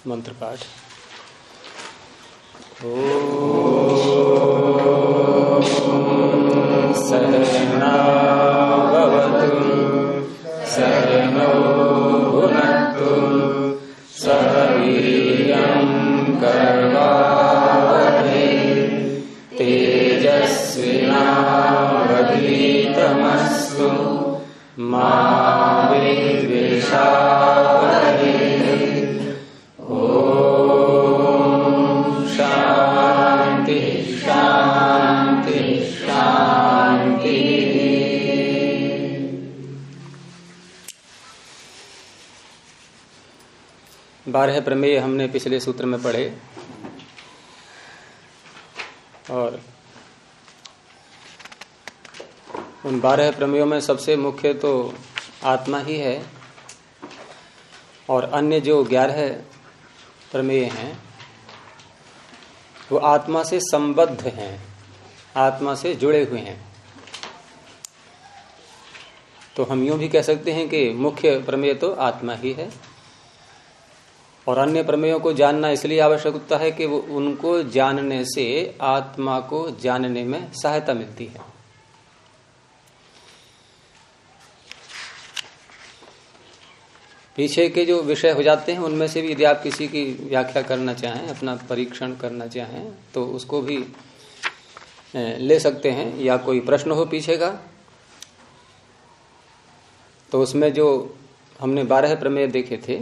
मंत्र पाठ। सहना भवतु सहनौ भुनक्तु सह वीर्यं कर्वावहै तेजस्विनावधीतमस्तु मा विद्विषावहै। शांति शांति शांति। बारह प्रमेय हमने पिछले सूत्र में पढ़े और उन 12 प्रमेयों में सबसे मुख्य तो आत्मा ही है और अन्य जो 11 प्रमेय हैं वो आत्मा से संबद्ध हैं, आत्मा से जुड़े हुए हैं। तो हम यूं भी कह सकते हैं कि मुख्य प्रमेय तो आत्मा ही है और अन्य प्रमेयों को जानना इसलिए आवश्यक होता है कि वो उनको जानने से आत्मा को जानने में सहायता मिलती है। पीछे के जो विषय हो जाते हैं उनमें से भी यदि आप किसी की व्याख्या करना चाहें, अपना परीक्षण करना चाहें तो उसको भी ले सकते हैं, या कोई प्रश्न हो पीछे का तो उसमें जो हमने 12 प्रमेय देखे थे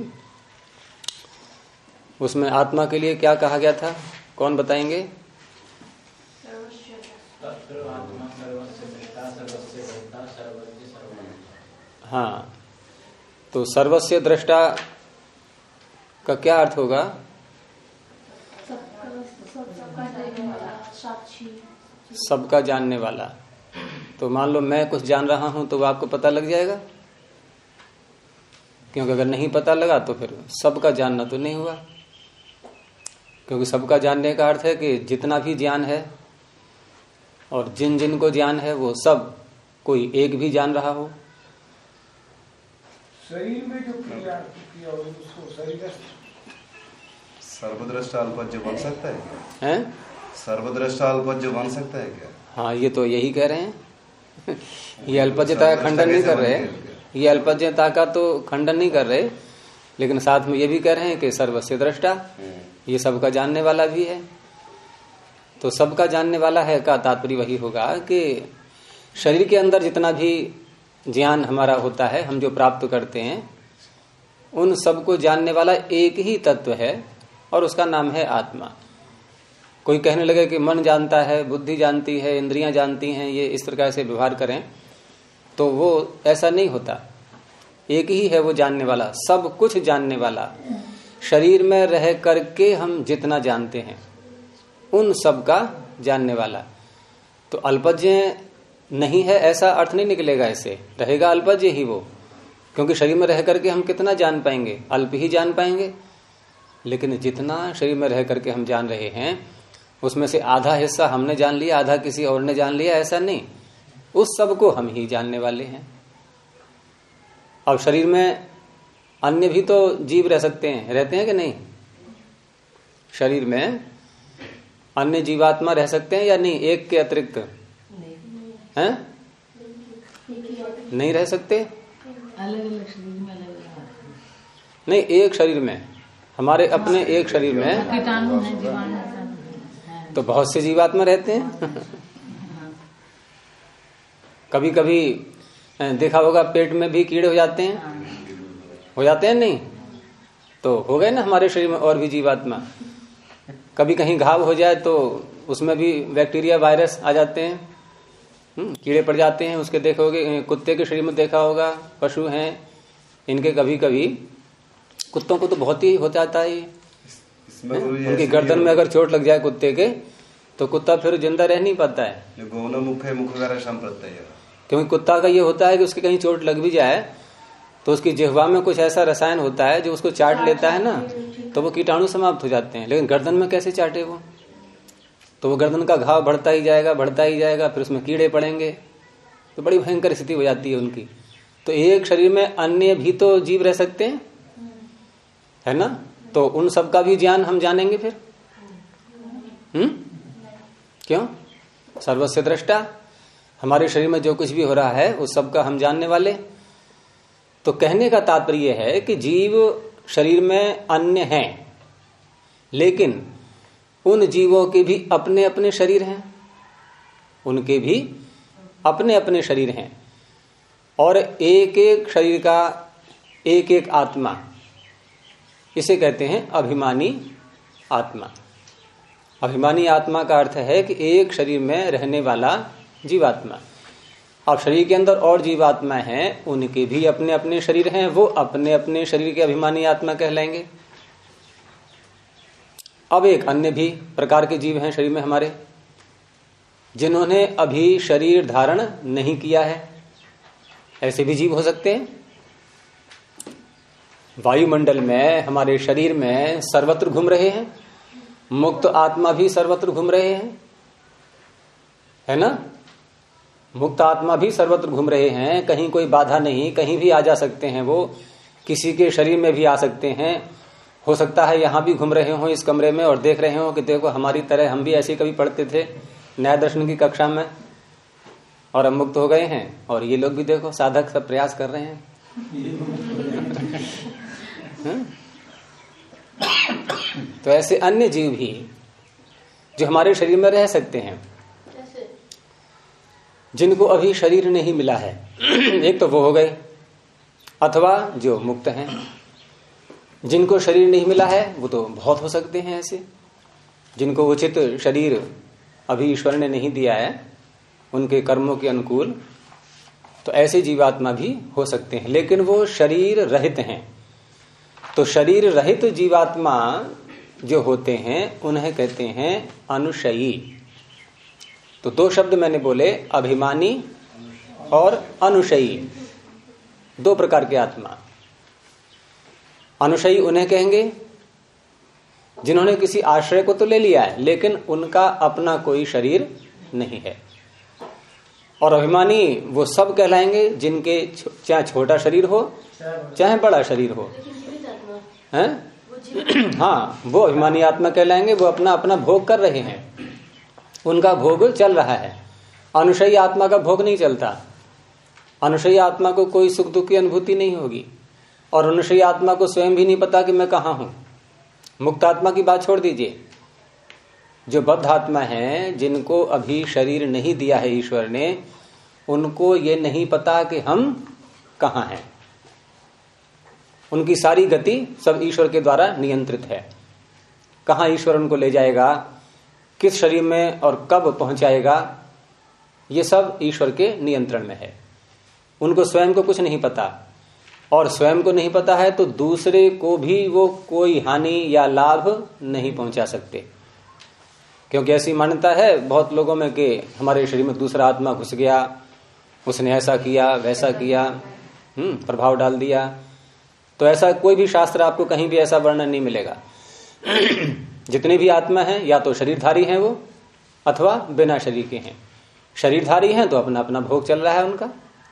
उसमें आत्मा के लिए क्या कहा गया था, कौन बताएंगे? हाँ, तो सर्वस्य दृष्टा का क्या अर्थ होगा? सबका जानने वाला। तो मान लो मैं कुछ जान रहा हूं तो वो आपको पता लग जाएगा, क्योंकि अगर नहीं पता लगा तो फिर सबका जानना तो नहीं हुआ। क्योंकि सबका जानने का अर्थ है कि जितना भी ज्ञान है और जिन जिन को ज्ञान है वो सब कोई एक भी जान रहा हो। शरीर में जो क्रिया उसको शरीर सर्वद्रष्टा अल्पज्ञ बन सकता है क्या? हैं? सर्वद्रष्टा अल्पज्ञ बन सकता है क्या? हाँ, ये तो यही कह रहे हैं। ये अल्पज्ञता का खंडन नहीं कर रहे, ये अल्पज्ञता का तो खंडन नहीं कर रहे, लेकिन साथ में ये भी कह रहे हैं कि सर्वस्य दृष्टा, ये सबका जानने वाला भी है। तो सबका जानने वाला है का तात्पर्य वही होगा कि शरीर के अंदर जितना भी ज्ञान हमारा होता है, हम जो प्राप्त करते हैं, उन सबको जानने वाला एक ही तत्व है और उसका नाम है आत्मा। कोई कहने लगे कि मन जानता है, बुद्धि जानती है, इंद्रियां जानती हैं, ये इस प्रकार से व्यवहार करें तो वो ऐसा नहीं होता। एक ही है वो जानने वाला, सब कुछ जानने वाला। शरीर में रह करके हम जितना जानते हैं उन सब का जानने वाला। तो अल्पज्ञ नहीं है ऐसा अर्थ नहीं निकलेगा, इससे रहेगा अल्पज्ञ ही वो, क्योंकि शरीर में रह करके हम कितना जान पाएंगे, अल्प ही जान पाएंगे। लेकिन जितना शरीर में रह करके हम जान रहे हैं उसमें से आधा हिस्सा हमने जान लिया, आधा किसी और ने जान लिया, ऐसा नहीं, उस सब को हम ही जानने वाले हैं। अब शरीर में अन्य भी तो जीव रह सकते हैं, रहते हैं कि नहीं? शरीर में अन्य जीवात्मा रह सकते हैं या नहीं? एक के अतिरिक्त हैं? नहीं रह सकते। अलग-अलग शरीर में अलग-अलग नहीं, एक शरीर में, हमारे अपने एक शरीर में कीटाणु है, जीवाणु है, तो बहुत से जीवात्मा रहते हैं। कभी कभी देखा होगा पेट में भी कीड़े हो जाते हैं, हो जाते हैं नहीं? तो हो गए ना हमारे शरीर में और भी जीवात्मा। कभी कहीं घाव हो जाए तो उसमें भी बैक्टीरिया वायरस आ जाते हैं, कीड़े पड़ जाते हैं। उसके देखोगे कुत्ते के शरीर में देखा होगा, पशु हैं इनके कभी कभी, कुत्तों को तो बहुत ही हो जाता है। उनकी गर्दन में अगर चोट लग जाए कुत्ते के तो कुत्ता फिर जिंदा रह नहीं पाता है, क्योंकि कुत्ता का ये होता है कि उसके कहीं चोट लग भी जाए तो उसकी जिह्वा में कुछ ऐसा रसायन होता है जो उसको चाट लेता है ना, तो वो कीटाणु समाप्त हो जाते हैं। लेकिन गर्दन में कैसे चाटे वो? तो वो गर्दन का घाव बढ़ता ही जाएगा, बढ़ता ही जाएगा, फिर उसमें कीड़े पड़ेंगे, तो बड़ी भयंकर स्थिति हो जाती है उनकी। तो एक शरीर में अन्य भी तो जीव रह सकते हैं, है ना? तो उन सब का भी ज्ञान हम जानेंगे फिर? क्यों? सर्वस्य दृष्टा, हमारे शरीर में जो कुछ भी हो रहा है उस सब का हम जानने वाले। तो कहने का तात्पर्य है कि जीव शरीर में अन्य हैं, लेकिन उन जीवों के भी अपने अपने शरीर हैं, उनके भी अपने अपने शरीर हैं, और एक एक शरीर का एक एक आत्मा, इसे कहते हैं अभिमानी आत्मा। अभिमानी आत्मा का अर्थ है कि एक शरीर में रहने वाला जीवात्मा। अब शरीर के अंदर और जीवात्मा हैं, उनके भी अपने अपने शरीर हैं, वो अपने अपने शरीर के अभिमानी आत्मा कहलाएंगे। अब एक अन्य भी प्रकार के जीव हैं शरीर में हमारे, जिन्होंने अभी शरीर धारण नहीं किया है। ऐसे भी जीव हो सकते हैं। वायुमंडल में, हमारे शरीर में सर्वत्र घूम रहे हैं, मुक्त आत्मा भी सर्वत्र घूम रहे हैं, है ना? मुक्त आत्मा भी सर्वत्र घूम रहे हैं, कहीं कोई बाधा नहीं, कहीं भी आ जा सकते हैं। वो किसी के शरीर में भी आ सकते हैं। हो सकता है यहां भी घूम रहे हो इस कमरे में और देख रहे हो कि देखो हमारी तरह हम भी ऐसे कभी पढ़ते थे न्याय दर्शन की कक्षा में, और हम मुक्त हो गए हैं, और ये लोग भी देखो साधक सब प्रयास कर रहे हैं। तो ऐसे अन्य जीव भी जो हमारे शरीर में रह सकते हैं, जिनको अभी शरीर नहीं मिला है, एक तो वो हो गए, अथवा जो मुक्त हैं। जिनको शरीर नहीं मिला है वो तो बहुत हो सकते हैं ऐसे, जिनको उचित शरीर अभी ईश्वर ने नहीं दिया है उनके कर्मों के अनुकूल, तो ऐसे जीवात्मा भी हो सकते हैं, लेकिन वो शरीर रहित हैं। तो शरीर रहित जीवात्मा जो होते हैं उन्हें कहते हैं अनुशयी। तो दो शब्द मैंने बोले, अभिमानी और अनुशयी, दो प्रकार के आत्मा। अनुशयी उन्हें कहेंगे जिन्होंने किसी आश्रय को तो ले लिया है, लेकिन उनका अपना कोई शरीर नहीं है। और अभिमानी वो सब कहलाएंगे जिनके चाहे छोटा शरीर हो चाहे बड़ा शरीर हो, हैं? हाँ, वो अभिमानी आत्मा कहलाएंगे। वो अपना अपना भोग कर रहे हैं, उनका भोग चल रहा है। अनुशयी आत्मा का भोग नहीं चलता। अनुशयी आत्मा को कोई सुख दुख की अनुभूति नहीं होगी, और अनुशयी आत्मा को स्वयं भी नहीं पता कि मैं कहाँ हूं। मुक्त आत्मा की बात छोड़ दीजिए, जो बद्ध आत्मा है, जिनको अभी शरीर नहीं दिया है ईश्वर ने, उनको ये नहीं पता कि हम कहाँ हैं। उनकी सारी गति सब ईश्वर के द्वारा नियंत्रित है। कहाँ ईश्वर उनको ले जाएगा, किस शरीर में और कब पहुंचाएगा, ये सब ईश्वर के नियंत्रण में है। उनको स्वयं को कुछ नहीं पता, और स्वयं को नहीं पता है तो दूसरे को भी वो कोई हानि या लाभ नहीं पहुंचा सकते। क्योंकि ऐसी मान्यता है बहुत लोगों में कि हमारे शरीर में दूसरा आत्मा घुस गया, उसने ऐसा किया वैसा किया, प्रभाव डाल दिया। तो ऐसा कोई भी शास्त्र आपको कहीं भी ऐसा वर्णन नहीं मिलेगा। जितने भी आत्मा हैं या तो शरीरधारी हैं वो, अथवा बिना शरीर के हैं। शरीरधारी हैं तो अपना अपना भोग चल रहा है उनका,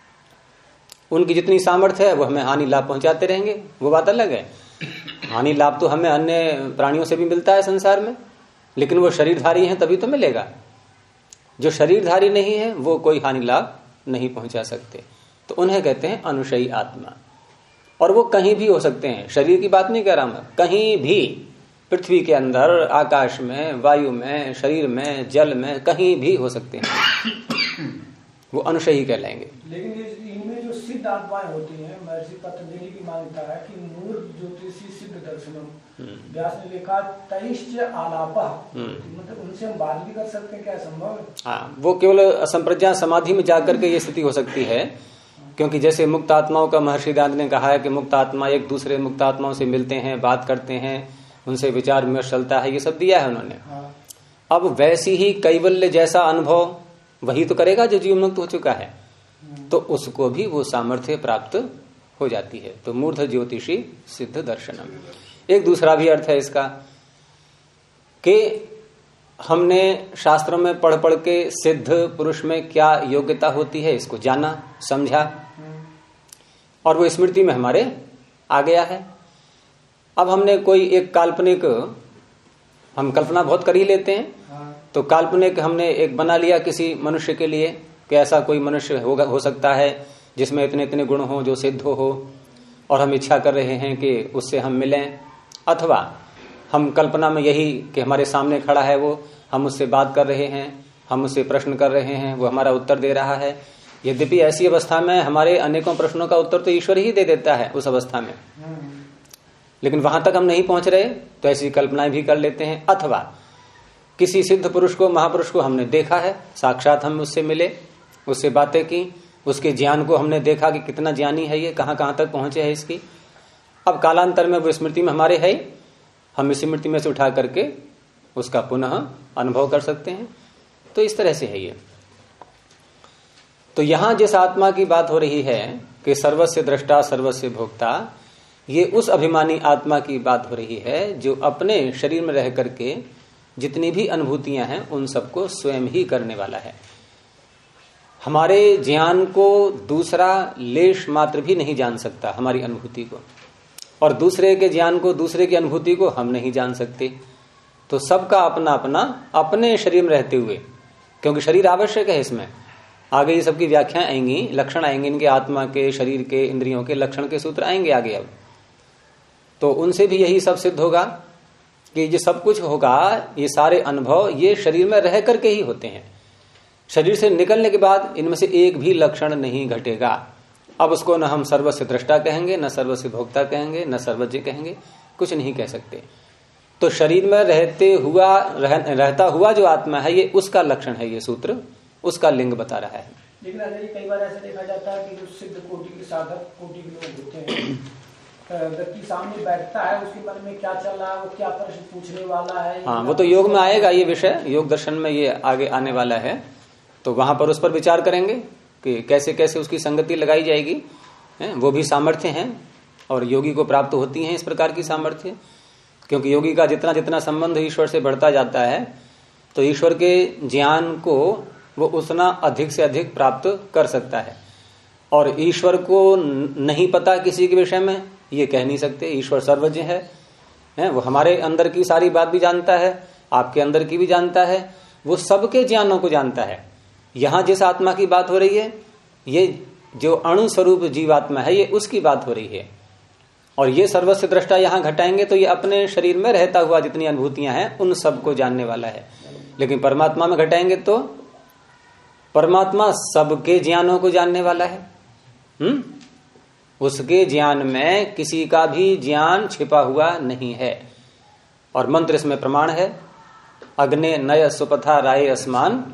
उनकी जितनी सामर्थ्य है वो हमें हानि लाभ पहुंचाते रहेंगे, वो बात अलग है। हानि लाभ तो हमें अन्य प्राणियों से भी मिलता है संसार में, लेकिन वो शरीरधारी हैं तभी तो मिलेगा। जो शरीरधारी नहीं है वो कोई हानि लाभ नहीं पहुंचा सकते, तो उन्हें कहते हैं अनुशयी आत्मा। और वो कहीं भी हो सकते हैं, शरीर की बात नहीं कह रहा मैं, कहीं भी, पृथ्वी के अंदर, आकाश में, वायु में, शरीर में, जल में, कहीं भी हो सकते हैं, वो अनुशयी कहलाएंगे। लेकिन इनमें जो सिद्ध आत्माएं होती हैं, महर्षि पतंजलि की मान्यता है कि मूर्ख ज्योतिषी सिद्ध दर्शनम, व्यास ने लिखा तैश्च आलापा, मतलब उनसे हम बात भी कर सकते हैं, क्या संभव है? हाँ, वो केवल असंप्रज्ञा समाधि में जाकर के ये स्थिति हो सकती है। क्योंकि जैसे मुक्त आत्माओं का महर्षि दांत ने कहा है कि मुक्त आत्मा एक दूसरे मुक्त आत्माओं से मिलते हैं, बात करते हैं, उनसे विचार विमर्श चलता है, ये सब दिया है उन्होंने। अब वैसी ही कैवल्य जैसा अनुभव वही तो करेगा जो जीव मुक्त हो चुका है, तो उसको भी वो सामर्थ्य प्राप्त हो जाती है। तो मूर्ध ज्योतिषी सिद्ध दर्शनम। एक दूसरा भी अर्थ है इसका कि हमने शास्त्रों में पढ़ पढ़ के सिद्ध पुरुष में क्या योग्यता होती है इसको जाना, समझा, और वो स्मृति में हमारे आ गया है। अब हमने कोई एक काल्पनिक, हम कल्पना बहुत कर ही लेते हैं, तो काल्पनिक हमने एक बना लिया किसी मनुष्य के लिए कि ऐसा कोई मनुष्य हो सकता है जिसमें इतने इतने गुण हो, जो सिद्ध हो, और हम इच्छा कर रहे हैं कि उससे हम मिलें। अथवा हम कल्पना में यही कि हमारे सामने खड़ा है वो, हम उससे बात कर रहे हैं, हम उससे प्रश्न कर रहे हैं, वो हमारा उत्तर दे रहा है। यद्यपि ऐसी अवस्था में हमारे अनेकों प्रश्नों का उत्तर तो ईश्वर ही दे देता है उस अवस्था में, लेकिन वहां तक हम नहीं पहुंच रहे तो ऐसी कल्पनाएं भी कर लेते हैं। अथवा किसी सिद्ध पुरुष को, महापुरुष को हमने देखा है, साक्षात हम उससे मिले, उससे बातें की, उसके ज्ञान को हमने देखा कि कितना ज्ञानी है ये, कहां कहां तक पहुंचे है इसकी। अब कालांतर में वो स्मृति में हमारे है, हम इस स्मृति में से उठा करके उसका पुनः अनुभव कर सकते हैं। तो इस तरह से है ये। तो यहां जिस आत्मा की बात हो रही है कि सर्वस्य दृष्टा सर्वस्य भोक्ता, ये उस अभिमानी आत्मा की बात हो रही है जो अपने शरीर में रह करके जितनी भी अनुभूतियां हैं उन सबको स्वयं ही करने वाला है। हमारे ज्ञान को दूसरा लेश मात्र भी नहीं जान सकता, हमारी अनुभूति को, और दूसरे के ज्ञान को, दूसरे की अनुभूति को हम नहीं जान सकते। तो सबका अपना अपना अपने शरीर में रहते हुए, क्योंकि शरीर आवश्यक है इसमें, आगे ये सबकी व्याख्या आएंगी, लक्षण आएंगे इनके, आत्मा के, शरीर के, इंद्रियों के लक्षण के सूत्र आएंगे आगे। अब तो उनसे भी यही सब सिद्ध होगा कि ये सब कुछ होगा, ये सारे अनुभव ये शरीर में रह करके ही होते हैं। शरीर से निकलने के बाद इनमें से एक भी लक्षण नहीं घटेगा। अब उसको न हम सर्वस्य दृष्टा कहेंगे, न सर्वस्य भोक्ता कहेंगे, न सर्वज्ञ कहेंगे, कुछ नहीं कह सकते। तो शरीर में रहता हुआ जो आत्मा है ये उसका लक्षण है, ये सूत्र उसका लिंग बता रहा है। लेकिन कई बार ऐसा देखा जाता है कि जो सिद्ध कोटि के साधक, कोटि के लोग होते हैं, व्यक्ति सामने बैठता है, उसके मन में क्या चल रहा है, वो क्या प्रश्न पूछने वाला है। हाँ, वो तो योग में आएगा ये विषय, योग दर्शन में ये आगे आने वाला है, तो वहां पर उस पर विचार करेंगे कि कैसे कैसे उसकी संगति लगाई जाएगी। वो भी सामर्थ्य हैं और योगी को प्राप्त होती हैं इस प्रकार की सामर्थ्य, क्योंकि योगी का जितना जितना संबंध ईश्वर से बढ़ता जाता है तो ईश्वर के ज्ञान को वो उतना अधिक से अधिक प्राप्त कर सकता है। और ईश्वर को नहीं पता किसी के विषय में, ये कह नहीं सकते। ईश्वर सर्वज्ञ है, वो हमारे अंदर की सारी बात भी जानता है, आपके अंदर की भी जानता है, वो सबके ज्ञानों को जानता है। यहां जिस आत्मा की बात हो रही है, ये जो अणु स्वरूप जीवात्मा है, ये उसकी बात हो रही है। और ये सर्वस्य दृष्टा यहां घटाएंगे तो ये अपने शरीर में रहता हुआ जितनी अनुभूतियां हैं उन सबको जानने वाला है। लेकिन परमात्मा में घटाएंगे तो परमात्मा सबके ज्ञानों को जानने वाला है। उसके ज्ञान में किसी का भी ज्ञान छिपा हुआ नहीं है। और मंत्र इसमें प्रमाण है, अग्ने नय सुपथा राय अस्मान,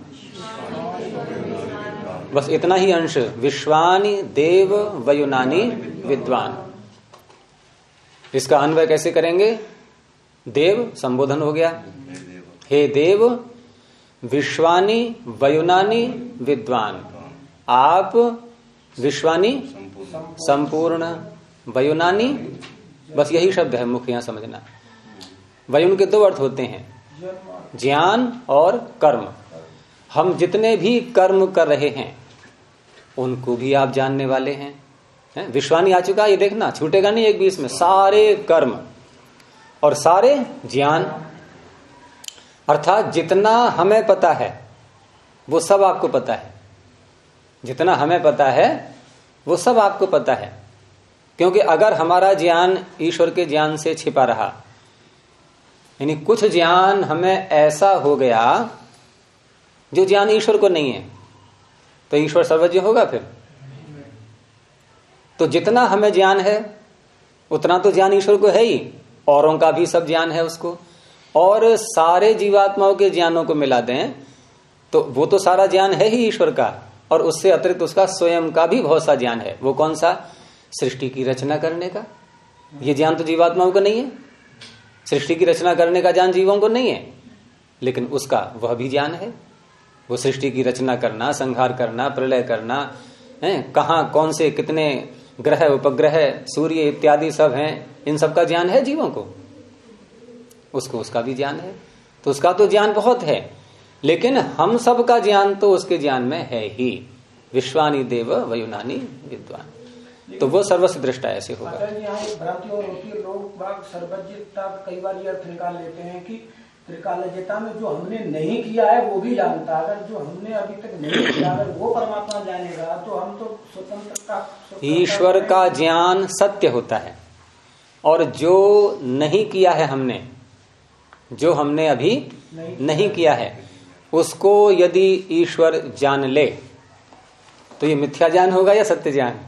बस इतना ही अंश, विश्वानि देव वयुनानि विद्वान। इसका अन्वय कैसे करेंगे? देव संबोधन हो गया, हे देव विश्वानि वयुनानि विद्वान, आप विश्वानि संपूर्ण, वयुनानि बस यही शब्द है मुख्य यहां समझना। वयुन के दो अर्थ होते हैं, ज्ञान और कर्म। हम जितने भी कर्म कर रहे हैं उनको भी आप जानने वाले हैं। विश्वानी आ चुका, ये देखना छूटेगा नहीं एक बीच में, सारे कर्म और सारे ज्ञान, अर्थात जितना हमें पता है वो सब आपको पता है। जितना हमें पता है वो सब आपको पता है। क्योंकि अगर हमारा ज्ञान ईश्वर के ज्ञान से छिपा रहा, यानी कुछ ज्ञान हमें ऐसा हो गया जो ज्ञान ईश्वर को नहीं है, तो ईश्वर सर्वज्ञ होगा फिर? तो जितना हमें ज्ञान है उतना तो ज्ञान ईश्वर को है ही, औरों का भी सब ज्ञान है उसको। और सारे जीवात्माओं के ज्ञानों को मिला दें तो वो तो सारा ज्ञान है ही ईश्वर का, और उससे अतिरिक्त उसका स्वयं का भी बहुत सा ज्ञान है। वो कौन सा? सृष्टि की रचना करने का। ये ज्ञान तो जीवात्माओं को नहीं है, सृष्टि की रचना करने का ज्ञान जीवों को नहीं है, लेकिन उसका वह भी ज्ञान है। वो सृष्टि की रचना करना, संहार करना, प्रलय करना, कहां कौन से कितने ग्रह, उपग्रह, सूर्य इत्यादि सब हैं, इन सब का ज्ञान है जीवों को, उसको उसका भी ज्ञान है। तो उसका तो ज्ञान बहुत है, लेकिन हम सब का ज्ञान तो उसके ज्ञान में है ही। विश्वानि देव वयुनानि विद्वान। तो वो सर्वस्य दृष्टा ऐसे होगा। यहाँ एक भ्रांति और होती है, लोग बाग सर्वज्ञता कई बार ये अर्थ निकाल लेते हैं कि त्रिकालज्ञता में जो हमने नहीं किया है वो भी जानता है। अगर जो हमने अभी तक नहीं किया अगर वो परमात्मा जानेगा तो हम तो स्वतंत्रता ईश्वर का ज्ञान सत्य होता है, और जो नहीं किया है हमने, जो हमने अभी नहीं किया है, उसको यदि ईश्वर जान ले तो ये मिथ्या ज्ञान होगा या सत्य ज्ञान?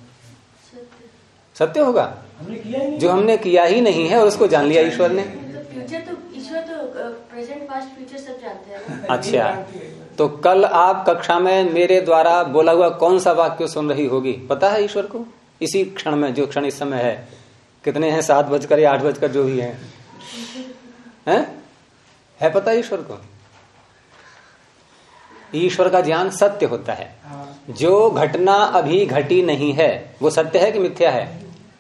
सत्य होगा। हमने किया ही नहीं। जो हमने किया ही नहीं है और उसको जान लिया ईश्वर ने। फ्यूचर तो ईश्वर तो प्रेजेंट पास्ट फ्यूचर सब जानते हैं। अच्छा, तो कल आप कक्षा में मेरे द्वारा बोला हुआ कौन सा वाक्य सुन रही होगी, पता है ईश्वर को? इसी क्षण में, जो क्षण इस समय है, कितने हैं, 7 बजकर या 8 बजकर, जो भी है पता ईश्वर को? ईश्वर का ज्ञान सत्य होता है। जो घटना अभी घटी नहीं है वो सत्य है कि मिथ्या है?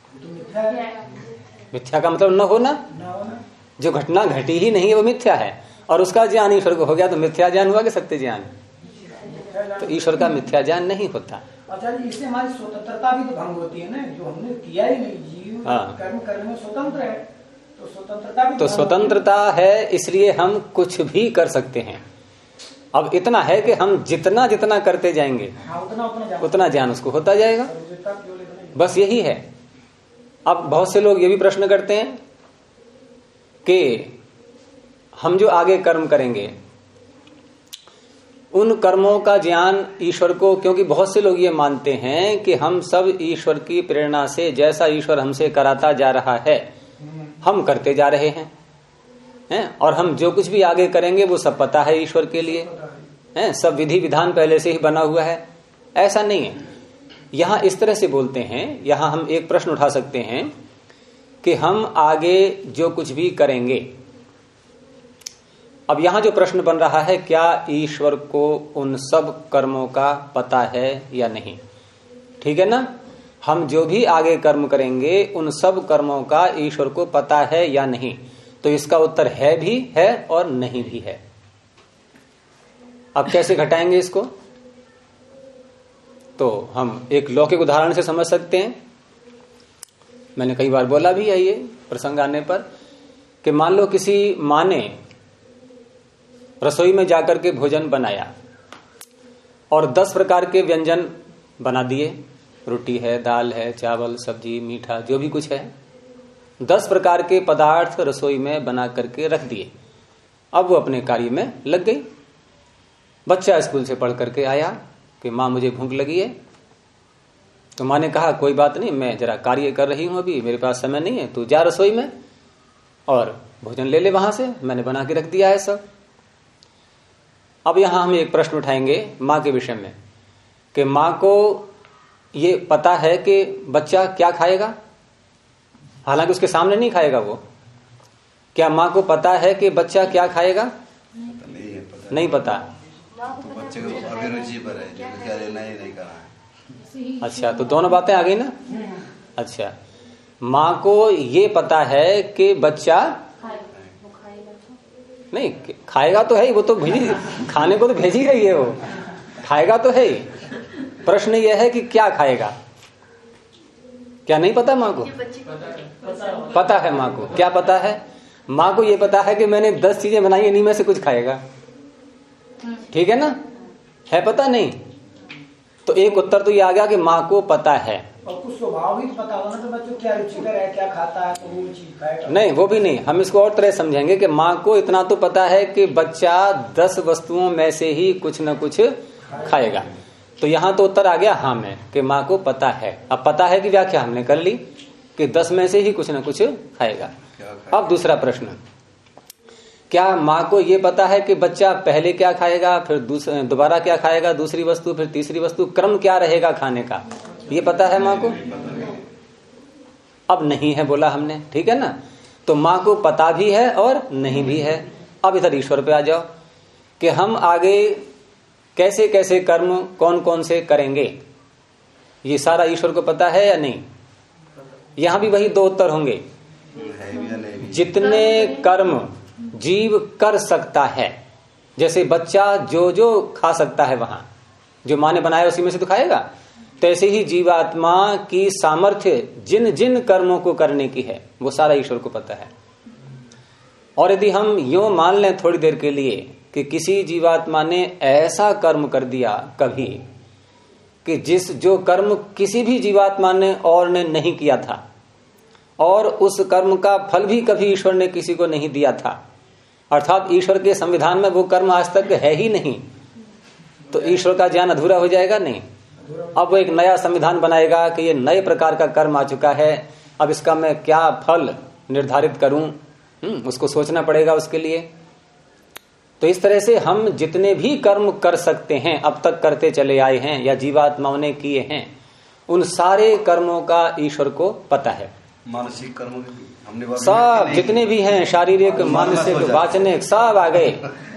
मिथ्या का मतलब न होना। जो घटना घटी ही नहीं है वो मिथ्या है, और उसका ज्ञान ईश्वर को हो गया तो मिथ्या ज्ञान हुआ कि सत्य ज्ञान? तो ईश्वर का मिथ्या ज्ञान नहीं होता। अच्छा जी, इससे हमारी स्वतंत्रता भी तो भंग होती है ना। जो हमने किया ही नहीं, जीव कर्म करने में स्वतंत्र है, तो स्वतंत्रता भी तो स्वतंत्रता है, इसलिए हम कुछ भी कर सकते हैं। अब इतना है कि हम जितना जितना करते जाएंगे उतना ज्ञान उसको होता जाएगा, बस यही है। अब बहुत से लोग ये भी प्रश्न करते हैं कि हम जो आगे कर्म करेंगे उन कर्मों का ज्ञान ईश्वर को, क्योंकि बहुत से लोग ये मानते हैं कि हम सब ईश्वर की प्रेरणा से, जैसा ईश्वर हमसे कराता जा रहा है हम करते जा रहे हैं, और हम जो कुछ भी आगे करेंगे वो सब पता है ईश्वर के लिए, सब विधि विधान पहले से ही बना हुआ है। ऐसा नहीं है। यहां इस तरह से बोलते हैं, यहां हम एक प्रश्न उठा सकते हैं कि हम आगे जो कुछ भी करेंगे, अब यहां जो प्रश्न बन रहा है, क्या ईश्वर को उन सब कर्मों का पता है या नहीं? ठीक है ना? हम जो भी आगे कर्म करेंगे उन सब कर्मों का ईश्वर को पता है या नहीं? तो इसका उत्तर है भी है और नहीं भी है। अब कैसे घटाएंगे इसको? तो हम एक लौकिक उदाहरण से समझ सकते हैं। मैंने कई बार बोला भी है ये प्रसंग आने पर, कि मान लो किसी माँ ने रसोई में जाकर के भोजन बनाया और 10 प्रकार के व्यंजन बना दिए, रोटी है, दाल है, चावल, सब्जी, मीठा, जो भी कुछ है, 10 प्रकार के पदार्थ रसोई में बना करके रख दिए। अब वो अपने कार्य में लग गई। बच्चा स्कूल से पढ़ करके आया कि माँ मुझे भूख लगी है। तो माँ ने कहा कोई बात नहीं, मैं जरा कार्य कर रही हूं, अभी मेरे पास समय नहीं है, तू जा रसोई में और भोजन ले ले वहां से, मैंने बना के रख दिया है सब। अब यहां हम एक प्रश्न उठाएंगे माँ के विषय में, कि माँ को ये पता है कि बच्चा क्या खाएगा, हालांकि उसके सामने नहीं खाएगा वो। क्या माँ को पता है कि बच्चा क्या खाएगा? नहीं पता। तो बच्चे को अभिरुचि पर है, जो क्या लेना है नहीं करना है। अच्छा, तो दोनों बातें आ गई ना। अच्छा, माँ को ये पता है कि बच्चा नहीं खाएगा, तो है ही, वो तो भेजी, खाने को तो भेजी रही है, वो खाएगा तो है ही। प्रश्न यह है कि क्या खाएगा? क्या नहीं पता माँ को? पता है माँ को। क्या पता है? माँ को ये पता है कि मैंने 10 चीजें बनाई, इन्हीं में से कुछ खाएगा। ठीक है ना? है पता नहीं? तो एक उत्तर तो ये आ गया कि माँ को पता है। और कुछ स्वभाव भी पता होगा ना, तो बच्चों क्या रुचिकर है, क्या खाता है, तो वो चीज खाएगा। नहीं, वो भी नहीं। हम इसको और तरह समझेंगे कि माँ को इतना तो पता है कि बच्चा 10 वस्तुओं में से ही कुछ न कुछ खाएगा। तो यहाँ तो उत्तर आ गया हाँ में, कि माँ को पता है। अब पता है की व्याख्या हमने कर ली कि 10 में से ही कुछ न कुछ खाएगा। अब दूसरा प्रश्न, क्या माँ को ये पता है कि बच्चा पहले क्या खाएगा, फिर दोबारा क्या खाएगा, दूसरी वस्तु, फिर तीसरी वस्तु, क्रम क्या रहेगा खाने का, ये पता है माँ को? अब नहीं है बोला हमने, ठीक है ना? तो माँ को पता भी है और नहीं भी है। अब इधर ईश्वर पे आ जाओ कि हम आगे कैसे कैसे कर्म कौन कौन से करेंगे, ये सारा ईश्वर को पता है या नहीं? यहां भी वही 2 उत्तर होंगे। जितने कर्म जीव कर सकता है, जैसे बच्चा जो जो खा सकता है, वहां जो माँ ने बनाया उसी में से तो खाएगा, तैसे ही जीवात्मा की सामर्थ्य जिन जिन कर्मों को करने की है वो सारा ईश्वर को पता है। और यदि हम यूं मान लें थोड़ी देर के लिए कि किसी जीवात्मा ने ऐसा कर्म कर दिया कभी कि जो कर्म किसी भी जीवात्मा ने और ने नहीं किया था, और उस कर्म का फल भी कभी ईश्वर ने किसी को नहीं दिया था, अर्थात ईश्वर के संविधान में वो कर्म आज तक है ही नहीं, तो ईश्वर का ज्ञान अधूरा हो जाएगा नहीं। अब वो एक नया संविधान बनाएगा कि ये नए प्रकार का कर्म आ चुका है, अब इसका मैं क्या फल निर्धारित करूं, उसको सोचना पड़ेगा उसके लिए। तो इस तरह से हम जितने भी कर्म कर सकते हैं, अब तक करते चले आए हैं या जीवात्माओं ने किए हैं, उन सारे कर्मों का ईश्वर को पता है। मानसिक कर्म हमने सब जितने भी हैं, शारीरिक, मानसिक, वाचनिक, सब आ गए।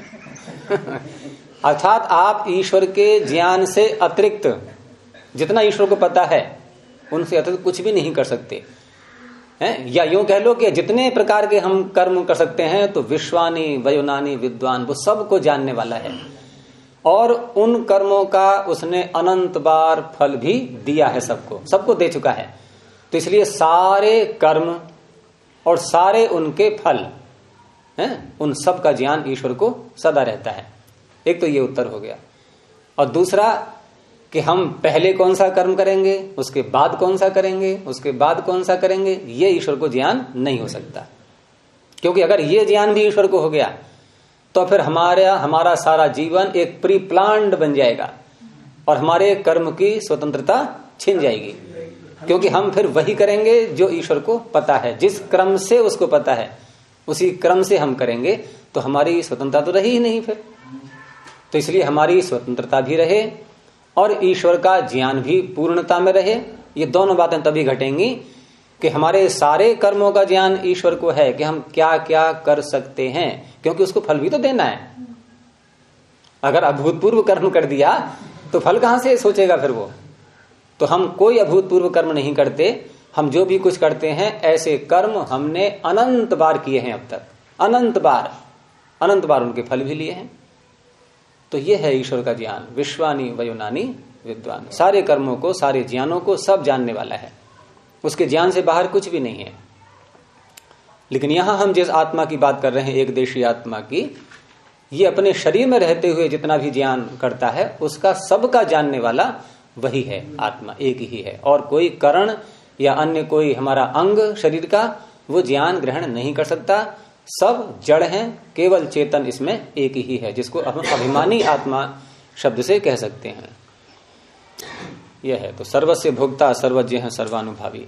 अर्थात आप ईश्वर के ज्ञान से अतिरिक्त जितना ईश्वर को पता है उनसे अतिरिक्त कुछ भी नहीं कर सकते हैं। या यूं कह लो कि जितने प्रकार के हम कर्म कर सकते हैं तो विश्वानी वयोनानी विद्वान वो सबको जानने वाला है, और उन कर्मों का उसने अनंत बार फल भी दिया है, सबको दे चुका है। तो इसलिए सारे कर्म और सारे उनके फल हैं, उन सब का ज्ञान ईश्वर को सदा रहता है। एक तो ये उत्तर हो गया। और दूसरा कि हम पहले कौन सा कर्म करेंगे, उसके बाद कौन सा करेंगे, उसके बाद कौन सा करेंगे, ये ईश्वर को ज्ञान नहीं हो सकता। क्योंकि अगर ये ज्ञान भी ईश्वर को हो गया तो फिर हमारा सारा जीवन एक प्री प्लान्ड बन जाएगा और हमारे कर्म की स्वतंत्रता छिन जाएगी। क्योंकि हम फिर वही करेंगे जो ईश्वर को पता है, जिस क्रम से उसको पता है उसी क्रम से हम करेंगे, तो हमारी स्वतंत्रता तो रही ही नहीं फिर। तो इसलिए हमारी स्वतंत्रता भी रहे और ईश्वर का ज्ञान भी पूर्णता में रहे। ये दोनों बातें तभी घटेंगी कि हमारे सारे कर्मों का ज्ञान ईश्वर को है कि हम क्या क्या कर सकते हैं, क्योंकि उसको फल भी तो देना है। अगर अभूतपूर्व कर्म कर दिया तो फल कहां से सोचेगा फिर वो। तो हम कोई अभूतपूर्व कर्म नहीं करते, हम जो भी कुछ करते हैं ऐसे कर्म हमने अनंत बार किए हैं अब तक, अनंत बार उनके फल भी लिए हैं। तो ये है ईश्वर का ज्ञान। विश्वानी वयोनानी विद्वान, सारे कर्मों को, सारे ज्ञानों को सब जानने वाला है, उसके ज्ञान से बाहर कुछ भी नहीं है। लेकिन यहां हम जिस आत्मा की बात कर रहे हैं, एक देशी आत्मा की, ये अपने शरीर में रहते हुए जितना भी ज्ञान करता है उसका सबका जानने वाला वही है, आत्मा एक ही है। और कोई करण या अन्य कोई हमारा अंग शरीर का वो ज्ञान ग्रहण नहीं कर सकता। सब जड़ हैं, केवल चेतन इसमें एक ही है, जिसको हम अभिमानी आत्मा शब्द से कह सकते हैं। यह है तो सर्वस्य भोक्ता सर्वज्ञ है सर्वानुभावी।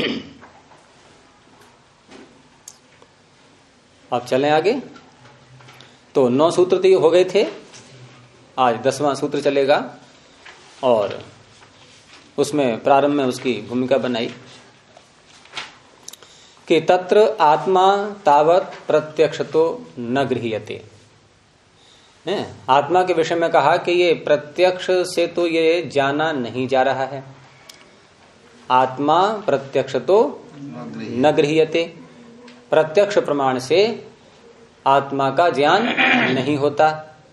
अब चलें आगे। तो 9 सूत्र तो हो गए थे, आज 10वां सूत्र चलेगा और उसमें प्रारंभ में उसकी भूमिका बनाई कि तत्र आत्मा तावत प्रत्यक्षतो न गृह्यते। आत्मा के विषय में कहा कि ये प्रत्यक्ष से तो ये जाना नहीं जा रहा है। आत्मा प्रत्यक्षतो न गृह्यते, प्रत्यक्ष प्रमाण से आत्मा का ज्ञान नहीं होता।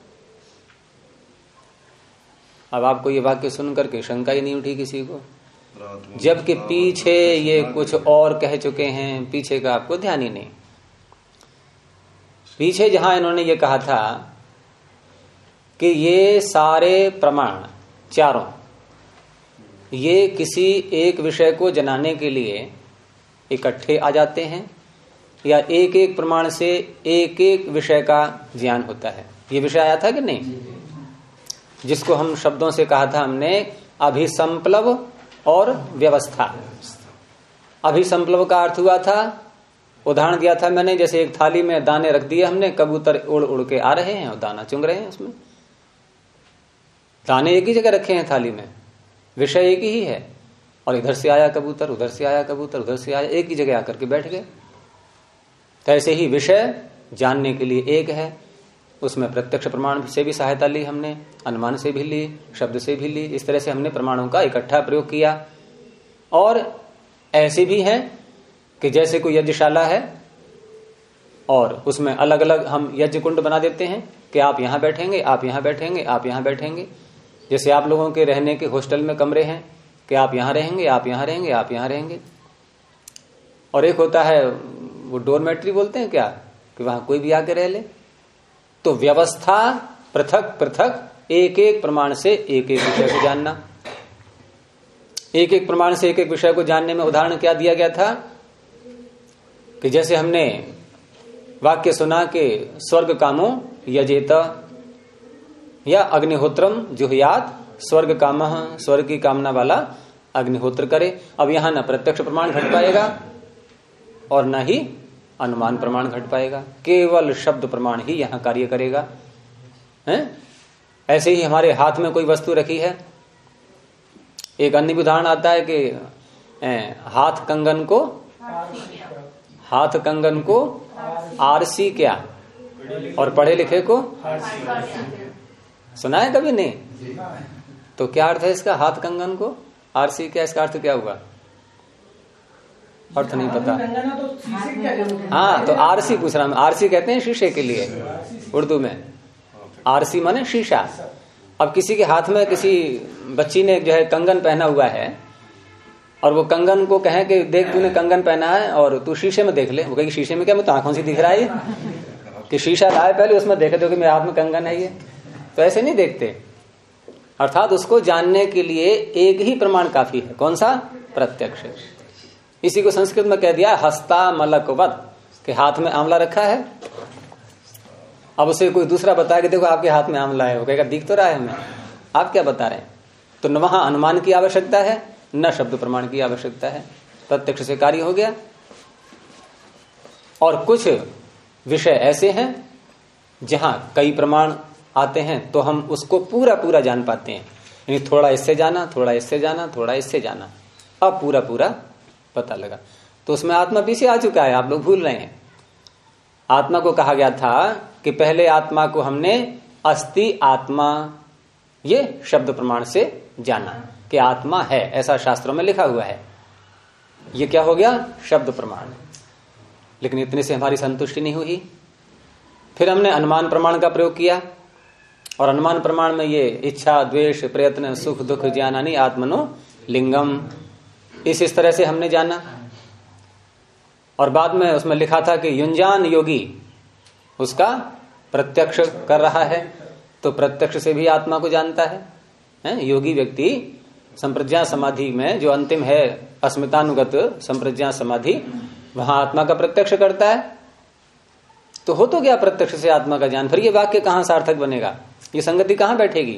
अब आपको ये वाक्य सुन करके शंका ही नहीं उठी किसी को, जबकि पीछे ये कुछ और कह चुके हैं, पीछे का आपको ध्यान ही नहीं। पीछे जहां इन्होंने ये कहा था कि ये सारे प्रमाण चारों ये किसी एक विषय को जनाने के लिए इकट्ठे आ जाते हैं या एक एक प्रमाण से एक एक विषय का ज्ञान होता है, ये विषय आया था कि नहीं, जिसको हम शब्दों से कहा था हमने अभिसंप्लव और व्यवस्था। अभिसंप्लव का अर्थ हुआ था, उदाहरण दिया था मैंने, जैसे एक थाली में दाने रख दिए हमने, कबूतर उड़ उड़ के आ रहे हैं और दाना चुंग रहे हैं। उसमें दाने एक ही जगह रखे हैं थाली में, विषय एक ही है, और इधर से आया कबूतर, उधर से आया कबूतर, उधर से आया, एक ही जगह आकर के बैठ गए। तो ऐसे ही विषय जानने के लिए एक है, उसमें प्रत्यक्ष प्रमाण से भी सहायता ली हमने, अनुमान से भी ली, शब्द से भी ली। इस तरह से हमने प्रमाणों का इकट्ठा प्रयोग किया। और ऐसे भी हैं कि जैसे कोई यज्ञशाला है और उसमें अलग अलग हम यज्ञ कुंड बना देते हैं कि आप यहां बैठेंगे, आप यहां बैठेंगे, आप यहां बैठेंगे। जैसे आप लोगों के रहने के हॉस्टल में कमरे हैं, कि आप यहां रहेंगे, आप यहां रहेंगे, आप यहां रहेंगे। और एक होता है वो डोरमेट्री बोलते हैं क्या, कि वहां कोई भी आके रह ले। तो व्यवस्था पृथक पृथक, एक एक प्रमाण से एक एक विषय को जानना। एक एक प्रमाण से एक एक विषय को जानने में उदाहरण क्या दिया गया था कि जैसे हमने वाक्य सुना कि स्वर्ग कामो यजेत या अग्निहोत्रम जुहुयात, स्वर्ग कामः, स्वर्ग की कामना वाला अग्निहोत्र करे। अब यहां न प्रत्यक्ष प्रमाण घट पाएगा और न ही अनुमान प्रमाण घट पाएगा, केवल शब्द प्रमाण ही यहां कार्य करेगा। ऐसे ही हमारे हाथ में कोई वस्तु रखी है, एक अन्य उदाहरण आता है कि हाथ कंगन को आरसी क्या, और पढ़े लिखे को सुना है कभी नहीं? तो क्या अर्थ है इसका, हाथ कंगन को आरसी क्या, इसका अर्थ क्या हुआ? अर्थ नहीं पता। हाँ, तो आरसी पूछ रहा हूं। आरसी कहते हैं शीशे के लिए उर्दू में, आरसी माने शीशा। अब किसी के हाथ में, किसी बच्ची ने जो है कंगन पहना हुआ है, और वो कंगन को कहे कि देख तूने कंगन पहना है और तू शीशे में देख ले। वो कहेगी शीशे में क्या, मैं तो आंखों से दिख रहा है कि शीशा लाए पहले उसमें देखे दो कि मेरे हाथ में कंगन है ये। तो ऐसे नहीं देखते। अर्थात उसको जानने के लिए एक ही प्रमाण काफी है। कौन सा? प्रत्यक्ष। इसी को संस्कृत में कह दिया हस्ता मलकवत, कि हाथ में आंवला रखा है। अब उसे कोई दूसरा बताया कि देखो आपके हाथ में आंवला है, वो कहेगा दिख तो रहा है हमें, आप क्या बता रहे हैं? तो न वहां अनुमान की आवश्यकता है, न शब्द प्रमाण की आवश्यकता है, प्रत्यक्ष से कार्य हो गया। और कुछ विषय ऐसे हैं जहां कई प्रमाण आते हैं तो हम उसको पूरा पूरा जान पाते हैं, यानी थोड़ा इससे जाना, थोड़ा इससे जाना, थोड़ा इससे जाना, अब पूरा पूरा पता लगा। तो उसमें आत्मा पीछे आ चुका है, आप लोग भूल रहे हैं। आत्मा को कहा गया था कि पहले आत्मा को हमने अस्ति आत्मा ये शब्द प्रमाण से जाना कि आत्मा है, ऐसा शास्त्रों में लिखा हुआ है। ये क्या हो गया? शब्द प्रमाण। लेकिन इतने से हमारी संतुष्टि नहीं हुई। फिर हमने अनुमान प्रमाण का प्रयोग किया, और अनुमान प्रमाण में ये इच्छा, द्वेष, प्रयत्न, सुख, दुख, ज्ञानानि आत्मनो लिंगम, इस तरह से हमने जाना। और बाद में उसमें लिखा था कि युंजान योगी उसका प्रत्यक्ष कर रहा है, तो प्रत्यक्ष से भी आत्मा को जानता है। योगी व्यक्ति संप्रज्ञा समाधि में जो अंतिम है अस्मितानुगत संप्रज्ञा समाधि, वहां आत्मा का प्रत्यक्ष करता है। तो हो तो गया प्रत्यक्ष से आत्मा का ज्ञान। फिर ये वाक्य कहां सार्थक बनेगा? ये संगति कहां बैठेगी?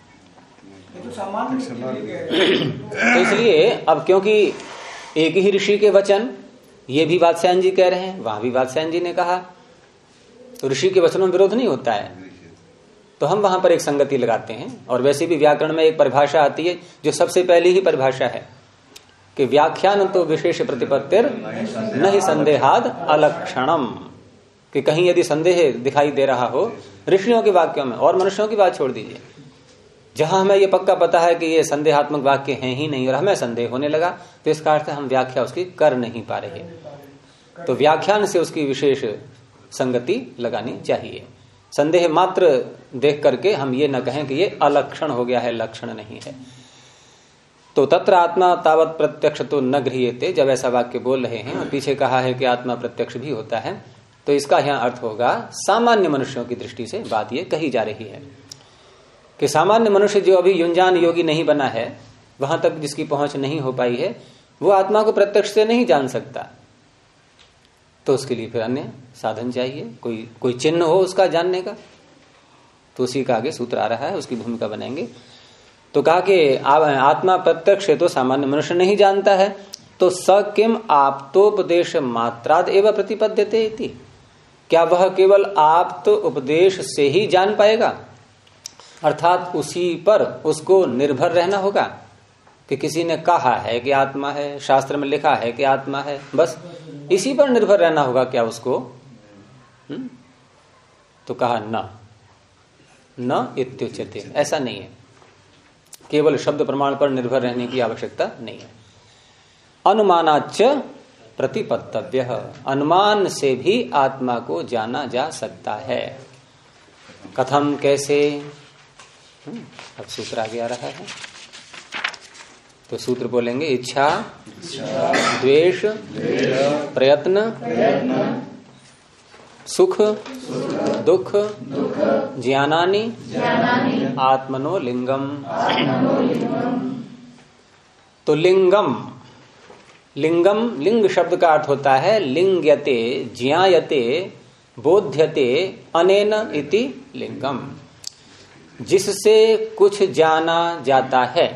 तो इसलिए अब क्योंकि एक ही ऋषि के वचन, ये भी वात्स्यायन जी कह रहे हैं, वहां भी वात्स्यायन जी ने कहा, तो ऋषि के वचनों में विरोध नहीं होता है, तो हम वहां पर एक संगति लगाते हैं। और वैसे भी व्याकरण में एक परिभाषा आती है जो सबसे पहली ही परिभाषा है कि व्याख्यान तो विशेष प्रतिपत्तिर न ही संदेहाद अलक्षणम, कि कहीं यदि संदेह दिखाई दे रहा हो ऋषियों के वाक्यों में, और मनुष्यों की बात छोड़ दीजिए, जहां हमें ये पक्का पता है कि ये संदेहात्मक वाक्य हैं ही नहीं और हमें संदेह होने लगा, तो इसका अर्थ हम व्याख्या उसकी कर नहीं पा रहे। तो व्याख्यान से उसकी विशेष संगति लगानी चाहिए। संदेह मात्र देख करके हम ये न कहें कि ये अलक्षण हो गया है, लक्षण नहीं है। तो तत्र आत्मा तावत प्रत्यक्ष तो न गृह्यते, जब ऐसा वाक्य बोल रहे हैं और पीछे कहा है कि आत्मा प्रत्यक्ष भी होता है, तो इसका यहां अर्थ होगा सामान्य मनुष्यों की दृष्टि से बात ये कही जा रही है कि सामान्य मनुष्य जो अभी युंजान योगी नहीं बना है, वहां तक जिसकी पहुंच नहीं हो पाई है, वो आत्मा को प्रत्यक्ष से नहीं जान सकता। तो उसके लिए फिर अन्य साधन चाहिए, कोई चिन्ह हो उसका जानने का। तो उसी का आगे सूत्र आ रहा है, उसकी भूमिका बनाएंगे। तो कहा कि आत्मा प्रत्यक्ष है तो सामान्य मनुष्य नहीं जानता है, तो स किम आप्तोपदेश मात्राद एवं प्रतिपद्यते इति, क्या वह केवल आप्त उपदेश से ही जान पाएगा? अर्थात उसी पर उसको निर्भर रहना होगा कि किसी ने कहा है कि आत्मा है, शास्त्र में लिखा है कि आत्मा है, बस इसी पर निर्भर रहना होगा क्या उसको? तो कहा न इत्युच्यते, ऐसा नहीं है। केवल शब्द प्रमाण पर निर्भर रहने की आवश्यकता नहीं है। अनुमानाच्च प्रतिपत्तव्य, अनुमान से भी आत्मा को जाना जा सकता है। कथम, कैसे? अब सूत्र आगे आ रहा है। तो सूत्र बोलेंगे इच्छा, द्वेष, प्रयत्न, सुख, दुख, ज्ञानानि, आत्मनो लिंगम। तो लिंगम, लिंगम, लिंग शब्द का अर्थ होता है लिंग्यते, ज्ञायते, बोध्यते अनेन इति लिंगम, जिससे कुछ जाना जाता है,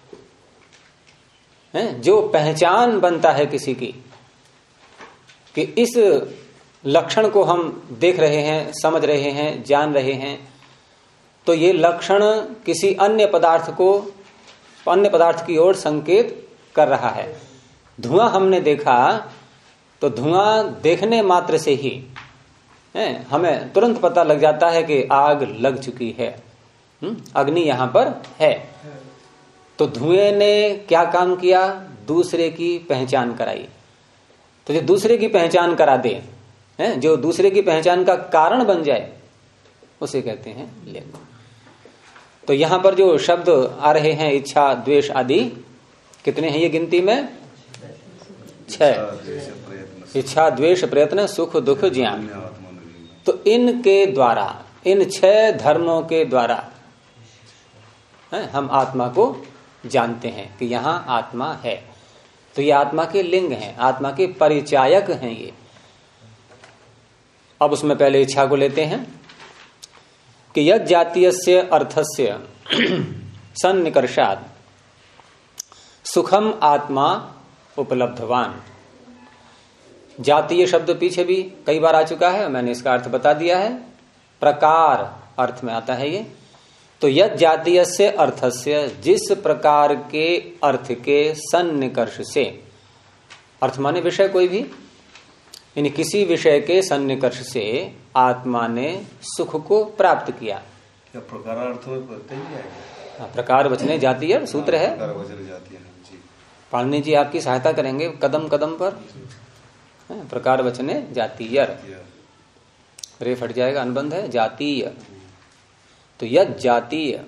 जो पहचान बनता है किसी की, कि इस लक्षण को हम देख रहे हैं, समझ रहे हैं, जान रहे हैं, तो ये लक्षण किसी अन्य पदार्थ को, अन्य पदार्थ की ओर संकेत कर रहा है। धुआं हमने देखा तो धुआं देखने मात्र से ही हमें तुरंत पता लग जाता है कि आग लग चुकी है, अग्नि यहां पर है। तो धुएं ने क्या काम किया? दूसरे की पहचान कराई। तो जो दूसरे की पहचान करा दे, जो दूसरे की पहचान का कारण बन जाए, उसे कहते हैं लिंग। तो यहां पर जो शब्द आ रहे हैं इच्छा, द्वेष आदि, कितने हैं ये गिनती में? 6। इच्छा, द्वेष, प्रयत्न, सुख, दुख, ज्ञान। तो इनके द्वारा, इन 6 धर्मों के द्वारा हम आत्मा को जानते हैं कि यहां आत्मा है। तो ये आत्मा के लिंग हैं, आत्मा के परिचायक हैं ये। अब उसमें पहले इच्छा को लेते हैं कि यद जातीयस्य अर्थस्य सन्निकर्षात् सुखम आत्मा उपलब्धवान। जातीय शब्द पीछे भी कई बार आ चुका है, मैंने इसका अर्थ बता दिया है, प्रकार अर्थ में आता है ये। तो यद जातीयस्य अर्थस्य, जिस प्रकार के अर्थ के सन्निकर्ष से, अर्थ माने विषय कोई भी, यानी किसी विषय के सन्निकर्ष से आत्मा ने सुख को प्राप्त किया। क्या प्रकार अर्थ में प्रत्यय ही आएगा? प्रकार वचने जातीय सूत्र है, प्रकार वचने जातीय जी। पालनी जी आपकी सहायता करेंगे कदम कदम पर। प्रकार वचने जातीय, रे फट जाएगा, अनुबंध है जातीय। तो यद जातीय,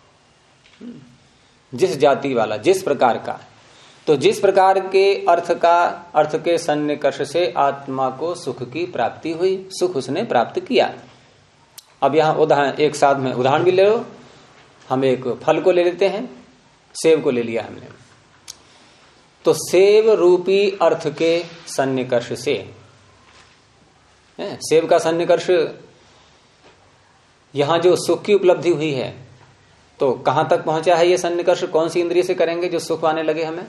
जिस जाति वाला, जिस प्रकार का, तो जिस प्रकार के अर्थ का, अर्थ के सन्निकर्ष से आत्मा को सुख की प्राप्ति हुई, सुख उसने प्राप्त किया। अब यहां उदाहरण, एक साथ में उदाहरण भी ले लो। हम एक फल को ले लेते हैं, सेब को ले लिया हमने। तो सेब रूपी अर्थ के सन्निकर्ष से, सेब का सन्निकर्ष, यहां जो सुख की उपलब्धि हुई है, तो कहां तक पहुंचा है ये सन्निकर्ष? कौन सी इंद्रिय से करेंगे जो सुख आने लगे हमें?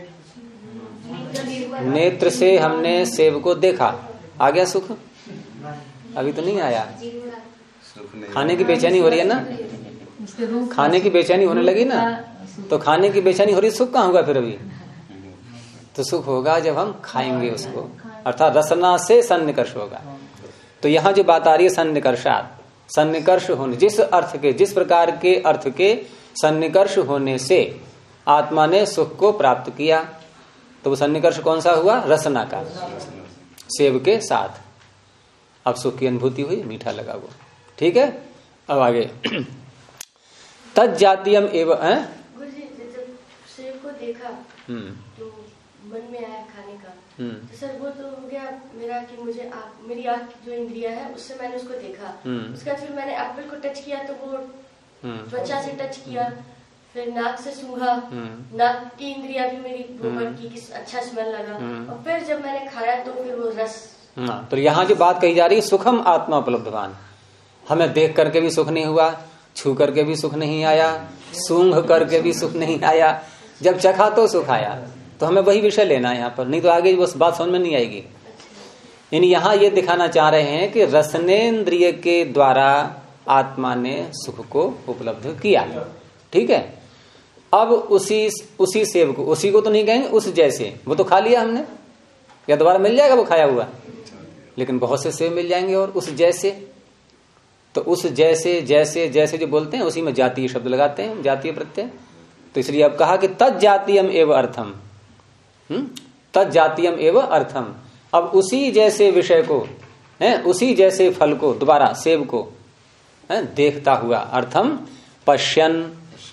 नेत्र से हमने सेब को देखा, आ गया सुख? अभी तो नहीं आया। खाने की बेचैनी हो रही है ना, खाने की बेचैनी होने लगी ना, तो खाने की बेचैनी हो रही, सुख कहां होगा फिर? अभी तो सुख होगा जब हम खाएंगे उसको, अर्थात रसना से सन्निकर्ष होगा। तो यहां जो बात आ रही है सन्निकर्षात्, सन्निकर्ष होने, जिस अर्थ के, जिस प्रकार के अर्थ के सन्निकर्ष होने से आत्मा ने सुख को प्राप्त किया, तो वो सन्निकर्ष कौन सा हुआ? रसना का, सेब के साथ। अब सुख की अनुभूति हुई, मीठा लगा वो, ठीक है। अब आगे तद जातीयम एवं गुरुजी, जब सेब को देखा तो मन में आया खाने का, तो सर वो तो हो गया मेरा कि मुझे मेरी आँख जो इंद्रिया है उससे मैंने उसको देखा। उसके बाद फिर मैंने एप्पल को टच किया तो वो त्वचा से टच किया, फिर नाक से सूंघा, नाक की इंद्रिया भी मेरी भूमर की अच्छा स्मेल लगा, और फिर जब मैंने खाया तो फिर वो रस। तो यहाँ जो बात कही जा रही है, सुखम आत्मा उपलब्धवान। हमें देख करके भी सुख नहीं हुआ, छू करके भी सुख नहीं आया, सूंघ करके भी सुख नहीं आया, जब चखा तो सुख आया। तो हमें वही विषय लेना है यहाँ पर, नहीं तो आगे बस बात समझ में नहीं आएगी। यानी यहाँ ये दिखाना चाह रहे हैं कि रसनेन्द्रिय के द्वारा आत्मा ने सुख को उपलब्ध किया, ठीक है। अब उसी सेब को, उसी को तो नहीं कहेंगे, उस जैसे, वो तो खा लिया हमने, या दोबारा मिल जाएगा वो खाया हुआ, लेकिन बहुत से सेब मिल जाएंगे। और उस जैसे, तो उस जैसे जैसे जैसे जो बोलते हैं उसी में जातीय शब्द लगाते हैं, जातीय प्रत्यय। तो इसलिए अब कहा कि तद जातीयम एवं अर्थम, तद जातीयम एवं अर्थम। अब उसी जैसे विषय को, उसी जैसे फल को, दोबारा सेब को देखता हुआ, अर्थम पश्यन,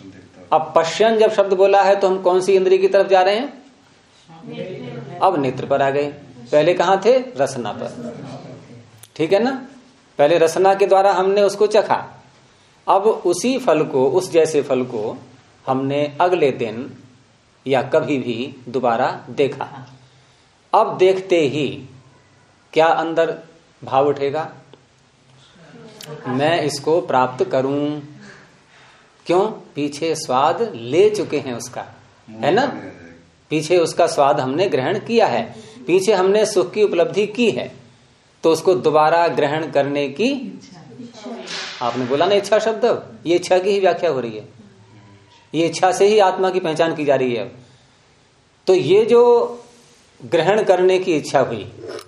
अब पश्यन जब शब्द बोला है तो हम कौन सी इंद्रिय की तरफ जा रहे हैं? अब नेत्र पर आ गए। पहले कहाँ थे? रसना पर। ठीक है ना, पहले रसना के द्वारा हमने उसको चखा, अब उसी फल को, उस जैसे फल को हमने अगले दिन या कभी भी दोबारा देखा। अब देखते ही क्या अंदर भाव उठेगा? मैं इसको प्राप्त करूं। क्यों? पीछे स्वाद ले चुके हैं उसका, है ना, पीछे उसका स्वाद हमने ग्रहण किया है, पीछे हमने सुख की उपलब्धि की है, तो उसको दोबारा ग्रहण करने की आपने बोला ना इच्छा शब्द, ये इच्छा की ही व्याख्या हो रही है, ये इच्छा से ही आत्मा की पहचान की जा रही है। अब तो ये जो ग्रहण करने की इच्छा हुई,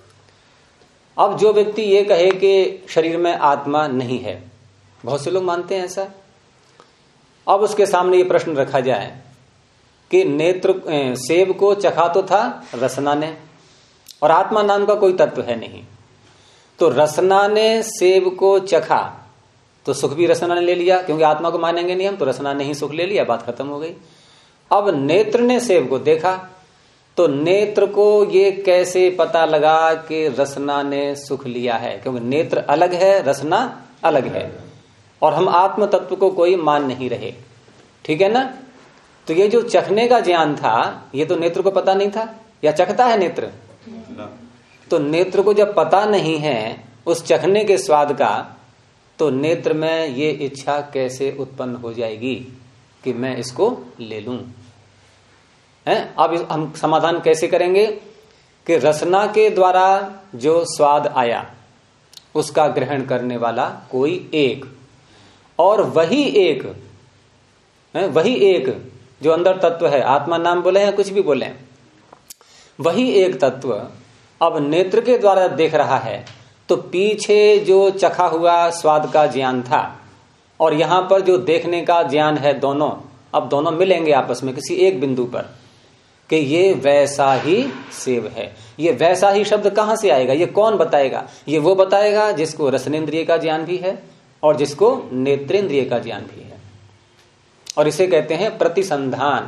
अब जो व्यक्ति ये कहे कि शरीर में आत्मा नहीं है, बहुत से लोग मानते हैं ऐसा, अब उसके सामने ये प्रश्न रखा जाए कि नेत्र सेब को चखा तो था रसना ने, और आत्मा नाम का कोई तत्व है नहीं, तो रसना ने सेब को चखा तो सुख भी रसना ने ले लिया, क्योंकि आत्मा को मानेंगे नहीं हम, तो रसना ने ही सुख ले लिया, बात खत्म हो गई। अब नेत्र ने सेब को देखा, तो नेत्र को ये कैसे पता लगा कि रसना ने सुख लिया है? क्योंकि नेत्र अलग है, रसना अलग है, और हम आत्म तत्व को कोई मान नहीं रहे। ठीक है ना, तो ये जो चखने का ज्ञान था, ये तो नेत्र को पता नहीं था, या चखता है नेत्र? तो नेत्र को जब पता नहीं है उस चखने के स्वाद का, तो नेत्र में ये इच्छा कैसे उत्पन्न हो जाएगी कि मैं इसको ले लूं? है, अब हम समाधान कैसे करेंगे कि रसना के द्वारा जो स्वाद आया उसका ग्रहण करने वाला कोई एक, और वही एक है, वही एक जो अंदर तत्व है, आत्मा नाम बोले या कुछ भी बोले, वही एक तत्व अब नेत्र के द्वारा देख रहा है, तो पीछे जो चखा हुआ स्वाद का ज्ञान था और यहां पर जो देखने का ज्ञान है, दोनों अब दोनों मिलेंगे आपस में किसी एक बिंदु पर कि ये वैसा ही सेब है। ये वैसा ही शब्द कहां से आएगा? ये कौन बताएगा? ये वो बताएगा जिसको रसनेन्द्रिय का ज्ञान भी है और जिसको नेत्रेंद्रिय का ज्ञान भी है, और इसे कहते हैं प्रतिसंधान।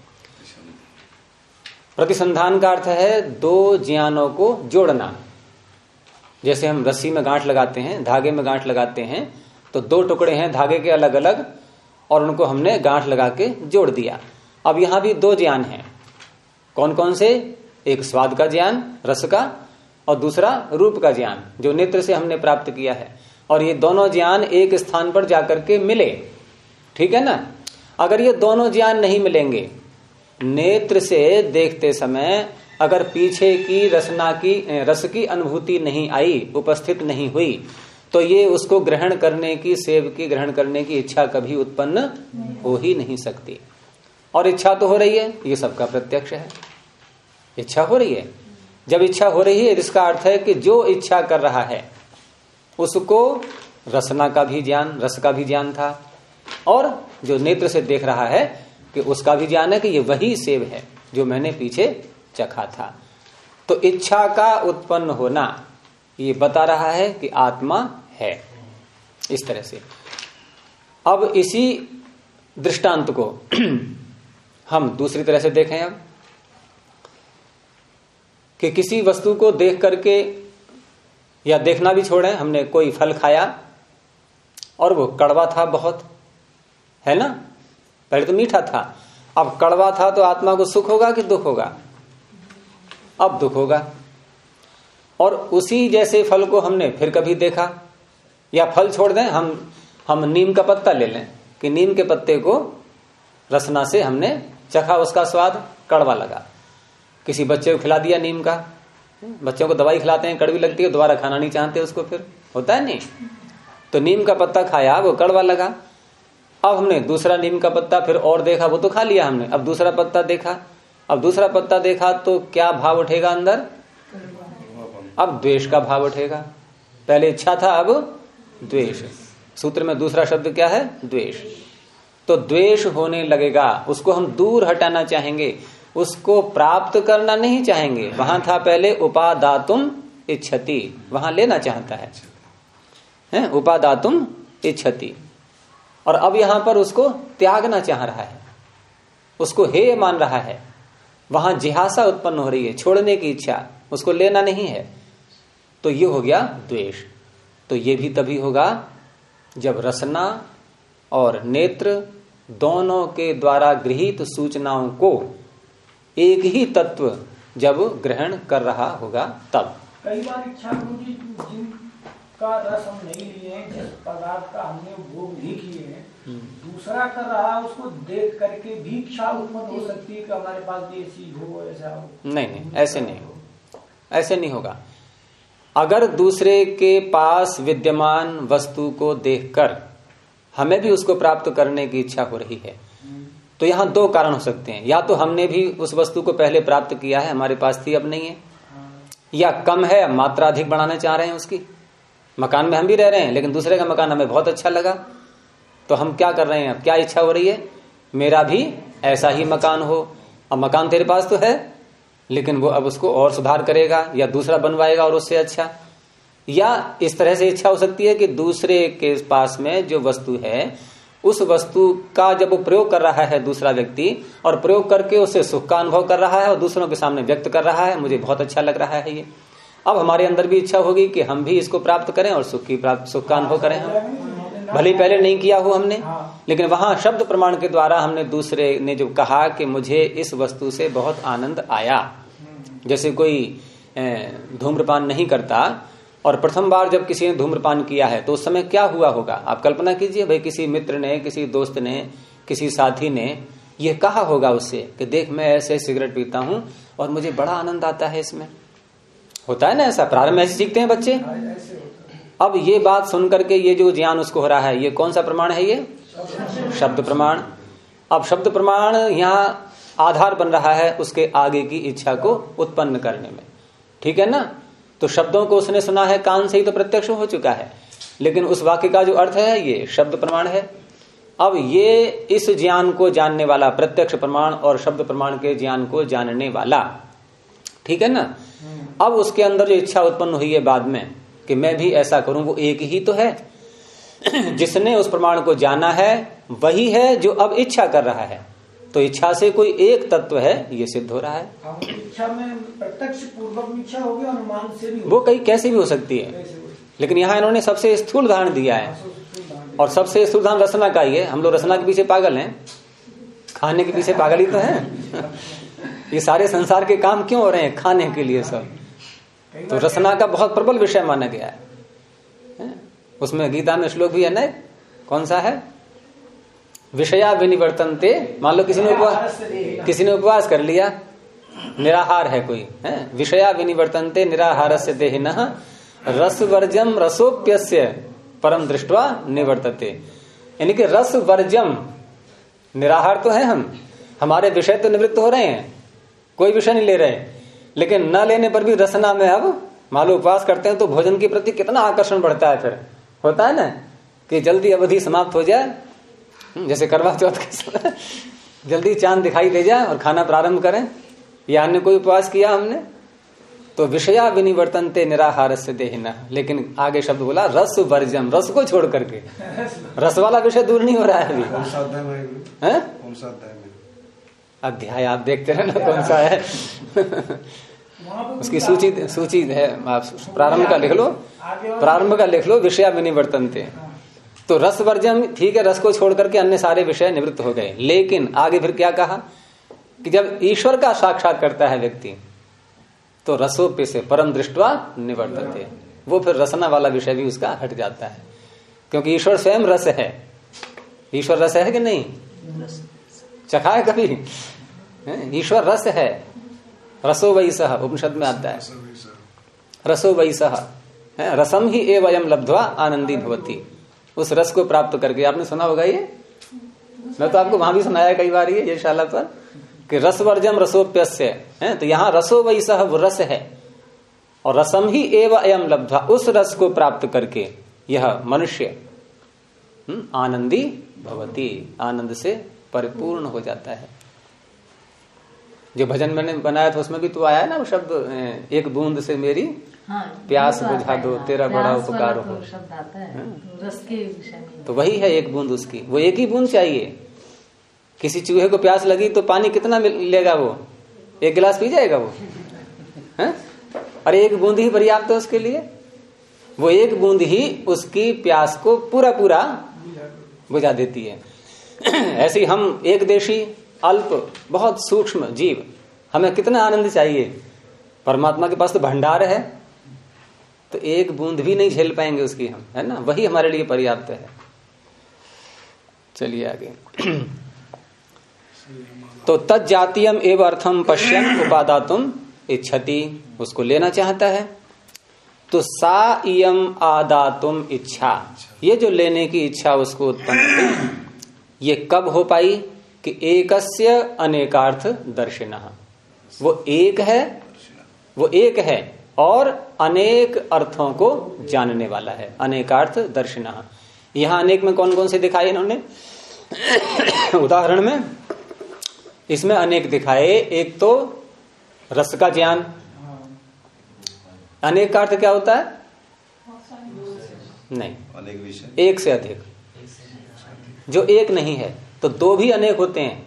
प्रतिसंधान का अर्थ है दो ज्ञानों को जोड़ना। जैसे हम रस्सी में गांठ लगाते हैं, धागे में गांठ लगाते हैं, तो दो टुकड़े हैं धागे के अलग अलग, और उनको हमने गांठ लगा के जोड़ दिया। अब यहां भी दो ज्ञान हैं। कौन कौन से? एक स्वाद का ज्ञान रस का, और दूसरा रूप का ज्ञान जो नेत्र से हमने प्राप्त किया है, और ये दोनों ज्ञान एक स्थान पर जाकर के मिले। ठीक है ना, अगर ये दोनों ज्ञान नहीं मिलेंगे, नेत्र से देखते समय अगर पीछे की रसना की रस की अनुभूति नहीं आई, उपस्थित नहीं हुई, तो ये उसको ग्रहण करने की, सेब की ग्रहण करने की इच्छा कभी उत्पन्न हो ही नहीं सकती। और इच्छा तो हो रही है, ये सबका प्रत्यक्ष है, इच्छा हो रही है। जब इच्छा हो रही है, इसका अर्थ है कि जो इच्छा कर रहा है उसको रसना का भी ज्ञान, रस का भी ज्ञान था, और जो नेत्र से देख रहा है कि उसका भी ज्ञान है कि ये वही सेब है जो मैंने पीछे चखा था। तो इच्छा का उत्पन्न होना ये बता रहा है कि आत्मा है। इस तरह से अब इसी दृष्टांत को हम दूसरी तरह से देखें अब, कि किसी वस्तु को देख करके, या देखना भी छोड़ें, हमने कोई फल खाया और वो कड़वा था बहुत, है ना, पहले तो मीठा था, अब कड़वा था, तो आत्मा को सुख होगा कि दुख होगा? अब दुख होगा। और उसी जैसे फल को हमने फिर कभी देखा, या फल छोड़ दें, हम नीम का पत्ता ले लें कि नीम के पत्ते को रसना से हमने चखा, उसका स्वाद कड़वा लगा, किसी बच्चे को खिला दिया नीम का, बच्चों को दवाई खिलाते हैं कड़वी लगती है, दोबारा खाना नहीं चाहते उसको, फिर होता है नहीं, तो नीम का पत्ता खाया, वो कड़वा लगा। अब हमने दूसरा नीम का पत्ता फिर और देखा, वो तो खा लिया हमने, अब दूसरा पत्ता देखा, अब दूसरा पत्ता देखा तो क्या भाव उठेगा अंदर? अब द्वेष का भाव उठेगा। पहले इच्छा था, अब द्वेष। सूत्र में दूसरा शब्द क्या है? द्वेष। तो द्वेष होने लगेगा, उसको हम दूर हटाना चाहेंगे, उसको प्राप्त करना नहीं चाहेंगे। वहां था पहले उपादातुम इच्छति, वहां लेना चाहता है उपादातुम इच्छति, और अब यहां पर उसको त्यागना चाह रहा है। उसको हेय मान रहा है, वहां जिहासा उत्पन्न हो रही है, छोड़ने की इच्छा, उसको लेना नहीं है, तो ये हो गया द्वेष। तो ये भी तभी होगा जब रसना और नेत्र दोनों के द्वारा गृहीत सूचनाओं को एक ही तत्व जब ग्रहण कर रहा होगा तब। कई बार इच्छा होगी जिनका रस हम नहीं लिए हैं, जिस पदार्थ का हमने भोग नहीं किए हैं, दूसरा कर रहा उसको देख करके भी इच्छा उत्पन्न हो सकती है कि हमारे पास भी ऐसी हो, ऐसा हो। नहीं, ऐसे नहीं, ऐसे नहीं होगा। अगर दूसरे के पास विद्यमान वस्तु को देखकर हमें भी उसको प्राप्त करने की इच्छा हो रही है, तो यहां दो कारण हो सकते हैं। या तो हमने भी उस वस्तु को पहले प्राप्त किया है, हमारे पास थी अब नहीं है, या कम है, मात्रा अधिक बढ़ाना चाह रहे हैं उसकी। मकान में हम भी रह रहे हैं, लेकिन दूसरे का मकान हमें बहुत अच्छा लगा, तो हम क्या कर रहे हैं, अब क्या इच्छा हो रही है, मेरा भी ऐसा ही मकान हो। अब मकान तेरे पास तो है, लेकिन वो अब उसको और सुधार करेगा या दूसरा बनवाएगा और उससे अच्छा। या इस तरह से इच्छा हो सकती है कि दूसरे के पास में जो वस्तु है, उस वस्तु का जब वो प्रयोग कर रहा है दूसरा व्यक्ति, और प्रयोग करके उससे सुख का अनुभव कर रहा है और दूसरों के सामने व्यक्त कर रहा है, मुझे बहुत अच्छा लग रहा है ये। अब हमारे अंदर भी इच्छा होगी कि हम भी इसको प्राप्त करें और सुख का अनुभव करें। हम भले पहले नहीं किया हो हमने, लेकिन वहां शब्द प्रमाण के द्वारा हमने दूसरे ने जो कहा कि मुझे इस वस्तु से बहुत आनंद आया। जैसे कोई धूम्रपान नहीं करता और प्रथम बार जब किसी ने धूम्रपान किया है, तो उस समय क्या हुआ होगा, आप कल्पना कीजिए। भाई किसी मित्र ने, किसी दोस्त ने, किसी साथी ने ये कहा होगा उससे कि देख मैं ऐसे सिगरेट पीता हूं और मुझे बड़ा आनंद आता है इसमें। होता है ना ऐसा, प्रारंभ में ऐसे सीखते हैं बच्चे। अब ये बात सुन करके ये जो ज्ञान उसको हो रहा है, ये कौन सा प्रमाण है, ये शब्द प्रमाण। अब शब्द प्रमाण यहाँ आधार बन रहा है उसके आगे की इच्छा को उत्पन्न करने में, ठीक है ना। तो शब्दों को उसने सुना है कान से ही, तो प्रत्यक्ष हो चुका है, लेकिन उस वाक्य का जो अर्थ है ये शब्द प्रमाण है। अब ये इस ज्ञान को जानने वाला प्रत्यक्ष प्रमाण और शब्द प्रमाण के ज्ञान को जानने वाला, ठीक है ना। अब उसके अंदर जो इच्छा उत्पन्न हुई है बाद में कि मैं भी ऐसा करूं, वो एक ही तो है। जिसने उस प्रमाण को जाना है वही है जो अब इच्छा कर रहा है। तो इच्छा से कोई एक तत्व है, ये सिद्ध हो रहा है। इच्छा में प्रत्यक्ष पूर्वक इच्छा होगी, अनुमान से भी वो कहीं कैसी भी हो सकती है, लेकिन यहाँ इन्होंने सबसे स्थूल उदाहरण दिया है, और सबसे स्थूल उदाहरण रसना का ही है। हम लोग रसना के पीछे पागल हैं, खाने के पीछे पागल ही तो हैं। ये सारे संसार के काम क्यों हो रहे हैं, खाने के लिए सब। तो रसना का बहुत प्रबल विषय माना गया है। उसमें गीता में श्लोक भी है ना, कौन सा है, विषया विनिवर्तन्ते। मान लो किसी ने उपवास कर लिया, निराहार है कोई, है विषया विनिवर्तन्ते निराहारस्य देहिनः रसवर्जम रसोप्यस्य परम दृष्ट्वा निवर्तते। यानी कि रस वर्जम, निराहार तो है हम, हमारे विषय तो निवृत्त हो रहे हैं, कोई विषय नहीं ले रहे, लेकिन न लेने पर भी रसना में अब मान लो उपवास करते हैं तो भोजन के प्रति कितना आकर्षण बढ़ता है। फिर होता है ना कि जल्दी अवधि समाप्त हो जाए, जैसे करवा चौथ के समय जल्दी चांद दिखाई दे जाए और खाना प्रारंभ करें। या अन्य कोई उपवास किया हमने, तो विषया विनिवर्तन्ते निराहारस्य देहिनः, लेकिन आगे शब्द बोला रस वर्जम, रस को छोड़ करके। रस वाला विषय दूर नहीं हो रहा है अभी। अध्याय आप देखते हैं ना कौन सा है। उसकी सूची है, आप प्रारंभ का लिख लो, प्रारंभ का लिख लो, विषया विनिवर्तन्ते। तो रस वर्जम ठीक है, रस को छोड़ करके अन्य सारे विषय निवृत्त हो गए। लेकिन आगे फिर क्या कहा कि जब ईश्वर का साक्षात करता है व्यक्ति, तो रसोप्य से परम दृष्ट्वा निवर्तते, वो फिर रसना वाला विषय भी उसका हट जाता है, क्योंकि ईश्वर स्वयं रस है। ईश्वर रस है कि नहीं, चखा है कभी, ईश्वर रस है। रसो वै सह उपनिषद में आता है, रसो वै सह, रसम ही एव अयम लब्ध्वा आनंदी भवति। उस रस को प्राप्त करके, आपने सुना होगा ये, मैं तो आपको वहां भी सुनाया कई बार ये शाला पर, कि रस वर्जम रसोप्यस्य है। तो यहाँ रसो वै सह वो रस है, और रसम ही एव अयम लब्ध्वा, उस रस को प्राप्त करके यह मनुष्य आनंदी भवति, आनंद से परिपूर्ण हो जाता है। जो भजन मैंने बनाया था उसमें भी तो आया ना वो शब्द, एक बूंद से मेरी प्यास बुझा दो, तेरा बड़ा उपकार हो। शब्द आता है रस के विषय में, तो वही है एक बूंद उसकी, वो एक ही बूंद चाहिए। किसी चूहे को प्यास लगी तो पानी कितना लेगा वो? 1 गिलास पी जाएगा वो है? अरे 1 बूंद ही पर्याप्त है उसके लिए। वो 1 बूंद ही उसकी प्यास को पूरा पूरा बुझा देती है। ऐसे ही हम एक देशी अल्प बहुत सूक्ष्म जीव, हमें कितना आनंद चाहिए? परमात्मा के पास तो भंडार है, तो 1 बूंद भी नहीं झेल पाएंगे उसकी हम, है ना? वही हमारे लिए पर्याप्त है। चलिए आगे। तो तज्जातीयम एव अर्थम पश्यन उपादातुम इच्छति, उसको लेना चाहता है। तो सा इयम आदातुम इच्छा, ये जो लेने की इच्छा उसको उत्पन्न हुई, ये कब हो पाई? कि एकस्य अनेकार्थ दर्शिनः, वो एक है और अनेक अर्थों को जानने वाला है। अनेकार्थ दर्शिनः, यहां अनेक में कौन कौन से दिखाए इन्होंने? उदाहरण में इसमें अनेक दिखाए। एक तो रस का ज्ञान। अनेक का अर्थ क्या होता है? नहीं, अनेक विषय, एक से अधिक। जो एक नहीं है तो 2 भी अनेक होते हैं।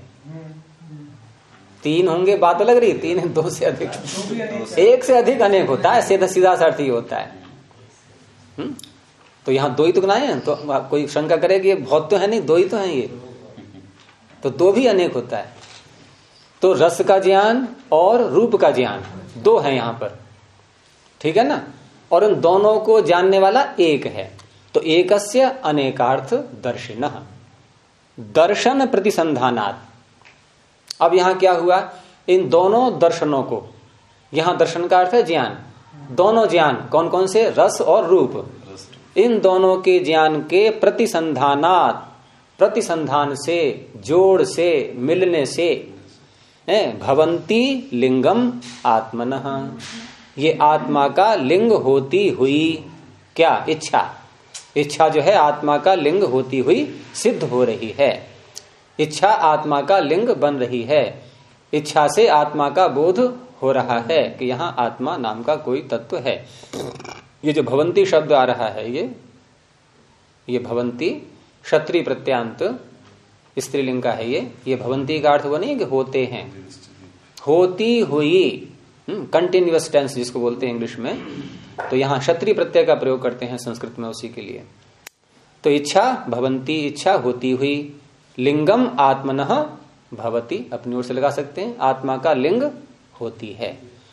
3 होंगे बात अलग रही, 3 है, 2 से अधिक, 1 से अधिक अनेक होता है। सीधा सीधा अर्थ ही होता है। तो यहाँ 2 ही तो बनाए हैं, तो कोई शंका करे कि ये बहुत तो है नहीं, 2 ही तो हैं ये, तो 2 भी अनेक होता है। तो रस का ज्ञान और रूप का ज्ञान 2 है यहाँ पर, ठीक है ना? और उन दोनों को जानने वाला एक है। तो एकस्य अनेकार्थ दर्शिनः, दर्शन प्रतिसंधानात्। अब यहां क्या हुआ? इन दोनों दर्शनों को, यहां दर्शन का अर्थ है ज्ञान, दोनों ज्ञान कौन कौन से? रस और रूप। इन दोनों के ज्ञान के प्रतिसंधानात्, प्रतिसंधान से, जोड़ से, मिलने से, भवंती लिंगम आत्मनः, ये आत्मा का लिंग होती हुई, क्या? इच्छा। इच्छा जो है आत्मा का लिंग होती हुई सिद्ध हो रही है। इच्छा आत्मा का लिंग बन रही है। इच्छा से आत्मा का बोध हो रहा है कि यहाँ आत्मा नाम का कोई तत्व है। ये जो भवंती शब्द आ रहा है, ये भवंती क्षत्रिय प्रत्यांत स्त्रीलिंग का है। ये भवंती का अर्थ वो नहीं कि होते हैं, होती हुई, कंटिन्यूअस टेंस जिसको बोलते हैं इंग्लिश में। तो यहाँ क्षत्रिय प्रत्यय का प्रयोग करते हैं संस्कृत में उसी के लिए। तो इच्छा भवंती, इच्छा होती हुई, लिंगम आत्मनः भवति, अपनी ओर से लगा सकते हैं, आत्मा का लिंग होती है।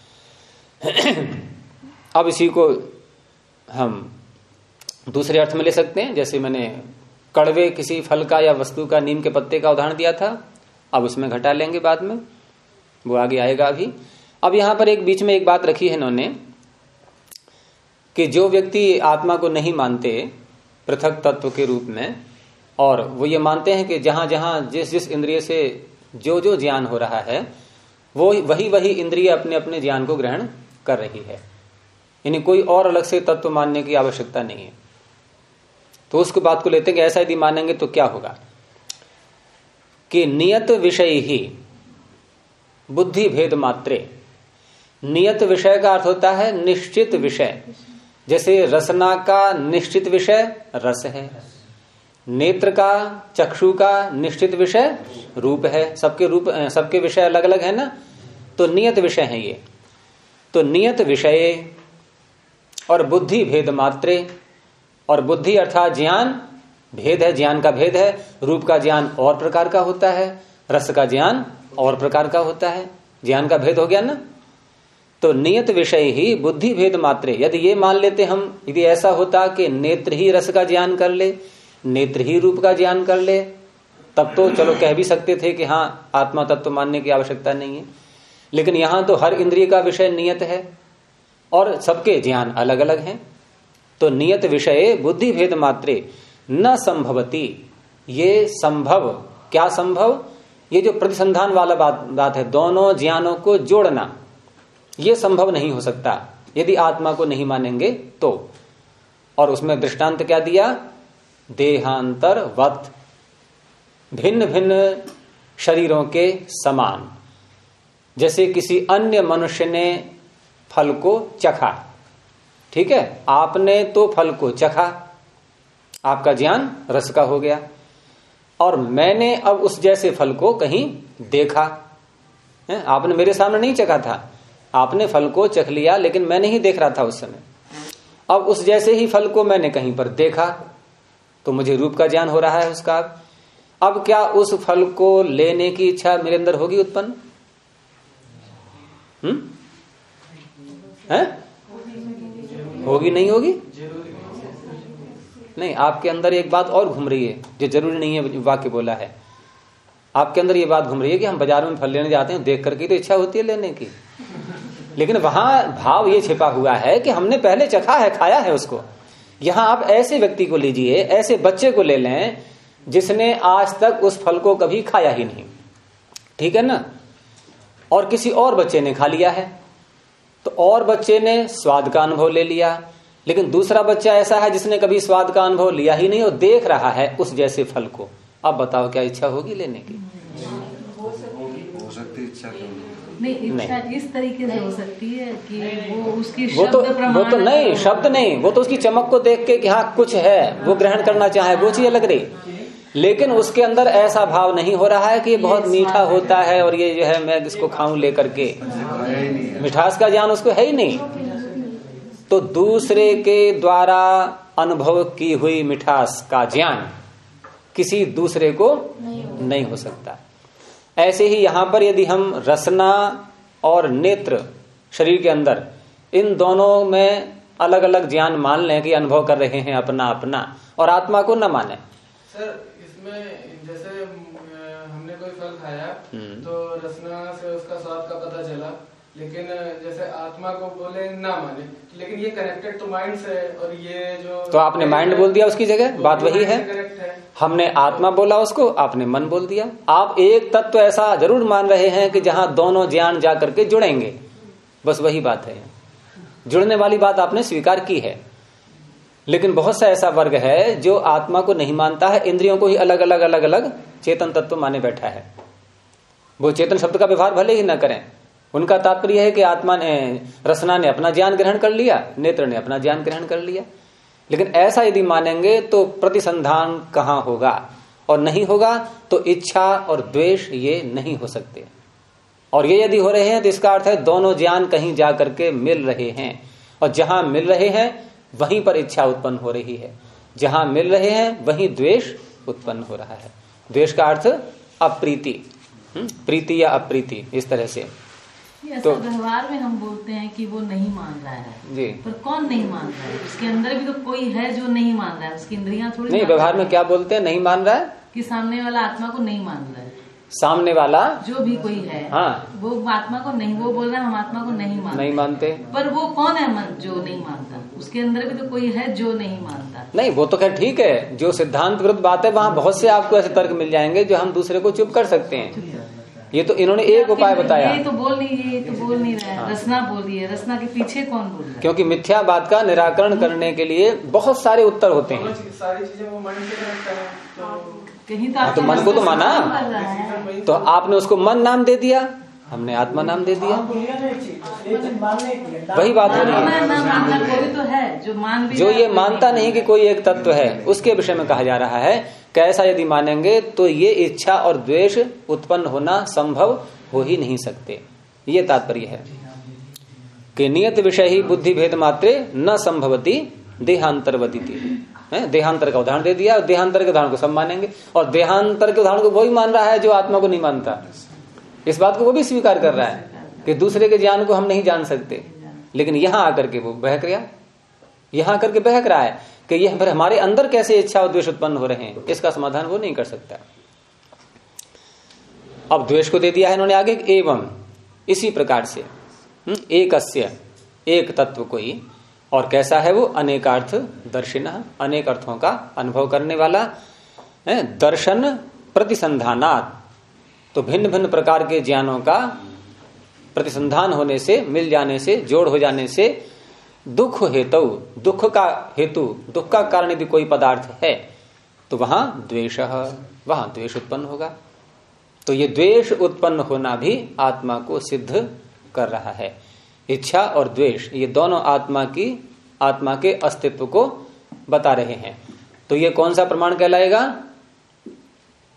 अब इसी को हम दूसरे अर्थ में ले सकते हैं, जैसे मैंने कड़वे किसी फल का या वस्तु का, नीम के पत्ते का उदाहरण दिया था। अब उसमें घटा लेंगे बाद में, वो आगे आएगा अभी। अब यहां पर एक बीच में एक बात रखी है इन्होंने कि जो व्यक्ति आत्मा को नहीं मानते पृथक तत्व के रूप में, और वो ये मानते हैं कि जहां जहां जिस जिस इंद्रिय से जो जो ज्ञान हो रहा है, वो वही इंद्रिय अपने अपने ज्ञान को ग्रहण कर रही है, यानी कोई और अलग से तत्व मानने की आवश्यकता नहीं है। तो उसकी बात को लेते हैं कि ऐसा यदि मानेंगे तो क्या होगा कि नियत विषय ही बुद्धि भेद मात्रे। नियत विषय का अर्थ होता है निश्चित विषय। जैसे रसना का निश्चित विषय रस है, नेत्र का, चक्षु का निश्चित विषय रूप है। सबके विषय अलग अलग है ना, तो नियत विषय है ये। तो नियत विषय और बुद्धि भेद मात्रे, और बुद्धि अर्थात ज्ञान भेद है, ज्ञान का भेद है। रूप का ज्ञान और प्रकार का होता है, रस का ज्ञान और प्रकार का होता है, ज्ञान का भेद हो गया ना। तो नियत विषय ही बुद्धि भेद मात्रे। यदि ये मान लेते हम, यदि ऐसा होता कि नेत्र ही रस का ज्ञान कर ले, नेत्र ही रूप का ज्ञान कर ले, तब तो चलो कह भी सकते थे कि हाँ आत्मा तत्व मानने की आवश्यकता नहीं है। लेकिन यहां तो हर इंद्रिय का विषय नियत है और सबके ज्ञान अलग अलग हैं। तो नियत विषय बुद्धि भेद मात्रे न संभवती। ये संभव, क्या संभव? ये जो प्रतिसंधान वाला बात है, दोनों ज्ञानों को जोड़ना, ये संभव नहीं हो सकता यदि आत्मा को नहीं मानेंगे तो। और उसमें दृष्टांत क्या दिया? देहांतरवत, भिन्न भिन्न शरीरों के समान। जैसे किसी अन्य मनुष्य ने फल को चखा, ठीक है, आपने तो फल को चखा, आपका ज्ञान रस का हो गया। और मैंने अब उस जैसे फल को कहीं देखा है। आपने मेरे सामने नहीं चखा था, आपने फल को चख लिया, लेकिन मैं नहीं देख रहा था उस समय। अब उस जैसे ही फल को मैंने कहीं पर देखा तो मुझे रूप का ज्ञान हो रहा है उसका। अब क्या उस फल को लेने की इच्छा मेरे अंदर होगी उत्पन्न? है? होगी नहीं होगी? नहीं, आपके अंदर एक बात और घूम रही है जो जरूरी नहीं है वाक्य बोला है। आपके अंदर ये बात घूम रही है कि हम बाजार में फल लेने जाते हैं, देख करके तो इच्छा होती है लेने की, लेकिन वहां भाव ये छिपा हुआ है कि हमने पहले चखा है, खाया है उसको। यहां आप ऐसे व्यक्ति को लीजिए, ऐसे बच्चे को ले लें जिसने आज तक उस फल को कभी खाया ही नहीं, ठीक है ना, और किसी और बच्चे ने खा लिया है, तो और बच्चे ने स्वाद का अनुभव ले लिया, लेकिन दूसरा बच्चा ऐसा है जिसने कभी स्वाद का अनुभव लिया ही नहीं और देख रहा है उस जैसे फल को। अब बताओ क्या इच्छा होगी लेने की? हो सकती इच्छा नहीं, इच्छा इस तरीके से हो सकती है कि वो उसकी वो तो नहीं, शब्द नहीं, वो तो उसकी चमक को देख के कि हाँ कुछ है, वो ग्रहण करना चाहे, वो चीज अलग रही, लेकिन उसके अंदर ऐसा भाव नहीं हो रहा है कि ये बहुत मीठा होता है और ये जो है मैं इसको खाऊं लेकर के, मिठास का ज्ञान उसको है ही नहीं। तो दूसरे के द्वारा अनुभव की हुई मिठास का ज्ञान किसी दूसरे को नहीं हो सकता। ऐसे ही यहां पर यदि हम रसना और नेत्र शरीर के अंदर इन दोनों में अलग अलग ज्ञान मान लें कि अनुभव कर रहे हैं अपना अपना, और आत्मा को न माने। सर इसमें जैसे हमने कोई फल खाया तो रसना से उसका स्वाद का पता चला, लेकिन जैसे आत्मा को बोले ना माने, लेकिन ये कनेक्टेड तो माइंड से है, और ये जो तो आपने माइंड बोल दिया उसकी जगह, बात वही है। हमने आत्मा बोला उसको, आपने मन बोल दिया। आप एक तत्व ऐसा जरूर मान रहे हैं कि जहां दोनों ज्ञान जा करके जुड़ेंगे, बस वही बात है। जुड़ने वाली बात आपने स्वीकार की है, लेकिन बहुत सा ऐसा वर्ग है जो आत्मा को नहीं मानता है, इंद्रियों को ही अलग अलग चेतन तत्व माने बैठा है। वो चेतन शब्द का व्यवहार भले ही न करें, उनका तात्पर्य है कि आत्मा ने, रसना ने अपना ज्ञान ग्रहण कर लिया, नेत्र ने अपना ज्ञान ग्रहण कर लिया। लेकिन ऐसा यदि मानेंगे तो प्रतिसंधान कहां होगा, और नहीं होगा तो इच्छा और द्वेष ये नहीं हो सकते। और ये यदि हो रहे हैं तो इसका अर्थ है दोनों ज्ञान कहीं जा करके मिल रहे हैं, और जहां मिल रहे हैं वहीं पर इच्छा उत्पन्न हो रही है, जहां मिल रहे हैं वहीं द्वेष उत्पन्न हो रहा है। द्वेष का अर्थ अप्रीति, प्रीति या अप्रीति, इस तरह से। तो व्यवहार में हम बोलते हैं कि वो नहीं मान रहा है जी, पर कौन नहीं मान रहा है? उसके अंदर भी तो कोई है जो नहीं मान रहा है, उसकी इंद्रियां थोड़ी नहीं। व्यवहार में क्या बोलते हैं? नहीं मान रहा है कि सामने वाला आत्मा को नहीं मान रहा है, सामने वाला जो भी कोई है, हाँ, वो आत्मा को नहीं, वो बोल रहा है हम आत्मा को नहीं मानते, पर वो कौन है मन जो नहीं मानता? उसके अंदर भी तो कोई है जो नहीं मानता। नहीं, वो तो खैर ठीक है, जो सिद्धांत विरुद्ध बात है वहां बहुत से आपको ऐसे तर्क मिल जाएंगे जो हम दूसरे को चुप कर सकते हैं। ये तो इन्होंने एक उपाय बताया। ये तो बोल नहीं रहा है, रसना बोल रही है, रसना के पीछे कौन बोल रहा है? क्योंकि मिथ्या बात का निराकरण करने के लिए बहुत सारे उत्तर होते हैं। सारी चीजें वो मन से करता है, तो कहीं तो मन को तो माना, तो आपने उसको मन नाम दे दिया, हमने आत्मा नाम दे दिया, वही बात हो रही है। तो है जो ये मानता नहीं कि कोई एक तत्व है, उसके विषय में कहा जा रहा है कैसा यदि मानेंगे तो ये इच्छा और द्वेष उत्पन्न होना संभव हो ही नहीं सकते। ये तात्पर्य है कि नियत विषय ही बुद्धि भेद मात्रे न संभवती देहांतरवती। देहांतर का उदाहरण दे दिया, और देहांतर के उदाहरण को सब मानेंगे, और देहांतर के उदाहरण को वही मान रहा है जो आत्मा को नहीं मानता। इस बात को वो भी स्वीकार कर रहा है कि दूसरे के ज्ञान को हम नहीं जान सकते, लेकिन यहां आकर के वो बहक रहा, यहां आकर के बहक रहा है कि यह फिर हमारे अंदर कैसे इच्छा और द्वेष उत्पन्न हो रहे हैं, इसका समाधान वो नहीं कर सकता। अब द्वेष को दे दिया है इन्होंने आगे, एवं इसी प्रकार से एकस्य, एक तत्व कोई, और कैसा है वो? अनेकार्थ दर्शिनः, अनेक अर्थों का अनुभव करने वाला। दर्शन प्रतिसंधानात्, तो भिन्न भिन्न प्रकार के ज्ञानों का प्रतिसंधान होने से, मिल जाने से, जोड़ हो जाने से, दुख हेतु, दुख का हेतु, दुख का कारण यदि कोई पदार्थ है तो वहां द्वेष, वहां द्वेष उत्पन्न होगा। तो ये द्वेष उत्पन्न होना भी आत्मा को सिद्ध कर रहा है। इच्छा और द्वेष ये दोनों आत्मा के अस्तित्व को बता रहे हैं। तो ये कौन सा प्रमाण कहलाएगा?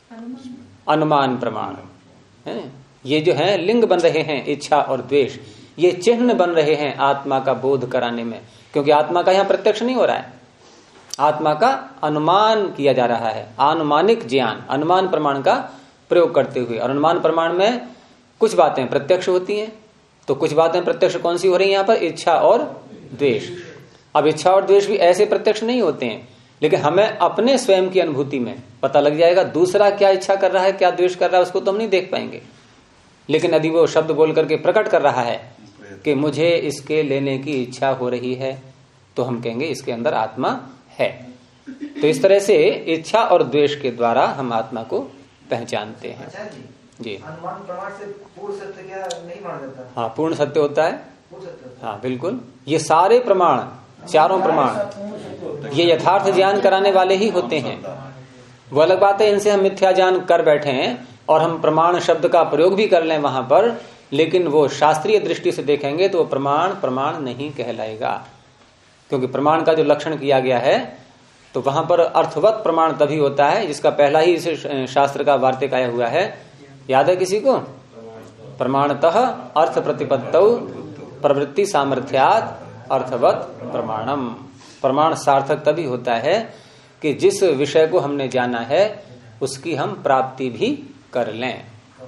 अनुमान प्रमाण है। ये जो है लिंग बन रहे हैं इच्छा और द्वेष, ये चिन्ह बन रहे हैं आत्मा का बोध कराने में, क्योंकि आत्मा का यहाँ प्रत्यक्ष नहीं हो रहा है, आत्मा का अनुमान किया जा रहा है। अनुमानिक ज्ञान, अनुमान प्रमाण का प्रयोग करते हुए। और अनुमान प्रमाण में कुछ बातें प्रत्यक्ष होती हैं, तो कुछ बातें प्रत्यक्ष कौन सी हो रही है यहाँ पर? इच्छा और द्वेष। अब इच्छा और द्वेष भी ऐसे प्रत्यक्ष नहीं होते हैं, लेकिन हमें अपने स्वयं की अनुभूति में पता लग जाएगा दूसरा क्या इच्छा कर रहा है, क्या द्वेष कर रहा है, उसको तो हम नहीं देख पाएंगे। लेकिन यदि वो शब्द बोल करके प्रकट कर रहा है कि मुझे इसके लेने की इच्छा हो रही है, तो हम कहेंगे इसके अंदर आत्मा है। तो इस तरह से इच्छा और द्वेष के द्वारा हम आत्मा को पहचानते हैं। जी, अनुमान प्रमाण से पूर्ण सत्य क्या नहीं माना जाता? हाँ, पूर्ण सत्य होता है। हाँ बिल्कुल, ये सारे प्रमाण, चारों प्रमाण ये यथार्थ ज्ञान कराने वाले ही होते हैं। वो अलग बात है इनसे हम मिथ्या ज्ञान कर बैठे हैं और हम प्रमाण शब्द का प्रयोग भी कर लें वहां पर, लेकिन वो शास्त्रीय दृष्टि से देखेंगे तो प्रमाण प्रमाण नहीं कहलाएगा, क्योंकि प्रमाण का जो लक्षण किया गया है तो वहां पर अर्थवत प्रमाण तभी होता है जिसका पहला ही इस शास्त्र का वार्तिक आया हुआ है। याद है किसी को? प्रमाणतः अर्थ प्रतिपत्तौ प्रवृत्ति सामर्थ्यात् अर्थवत प्रमाणम। प्रमाण सार्थक तभी होता है कि जिस विषय को हमने जाना है उसकी हम प्राप्ति भी कर लें।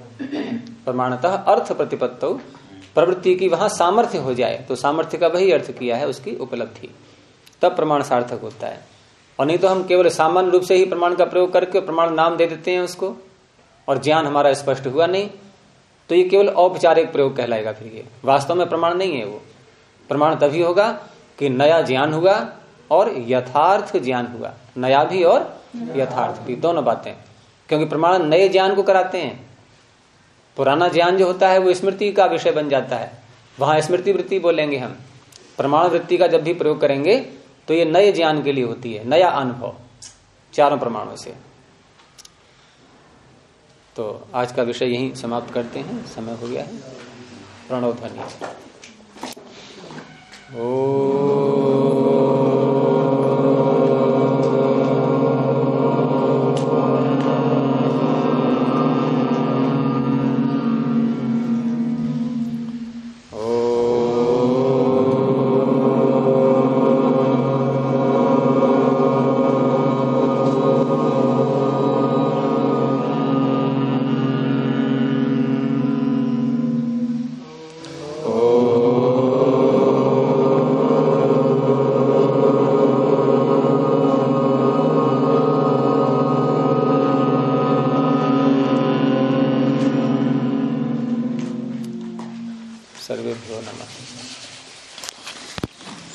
प्रमाणतः अर्थ प्रतिपत्तौ, प्रवृत्ति की वहां सामर्थ्य हो जाए, तो सामर्थ्य का वही अर्थ किया है, उसकी उपलब्धि, तब प्रमाण सार्थक होता है। और नहीं तो हम केवल सामान्य रूप से ही प्रमाण का प्रयोग करके प्रमाण नाम दे देते हैं उसको, और ज्ञान हमारा स्पष्ट हुआ नहीं, तो ये केवल औपचारिक प्रयोग कहलाएगा। फिर ये वास्तव में प्रमाण नहीं है। वो प्रमाण तभी होगा कि नया ज्ञान हुआ और यथार्थ ज्ञान हुआ, नया भी और यथार्थ भी, दोनों बातें। क्योंकि प्रमाण नए ज्ञान को कराते हैं, पुराना ज्ञान जो होता है वो स्मृति का विषय बन जाता है, वहां स्मृति वृत्ति बोलेंगे हम। प्रमाण वृत्ति का जब भी प्रयोग करेंगे तो ये नए ज्ञान के लिए होती है, नया अनुभव चारों प्रमाणों से। तो आज का विषय यहीं समाप्त करते हैं, समय हो गया है। प्रणव ध्वनि। ओ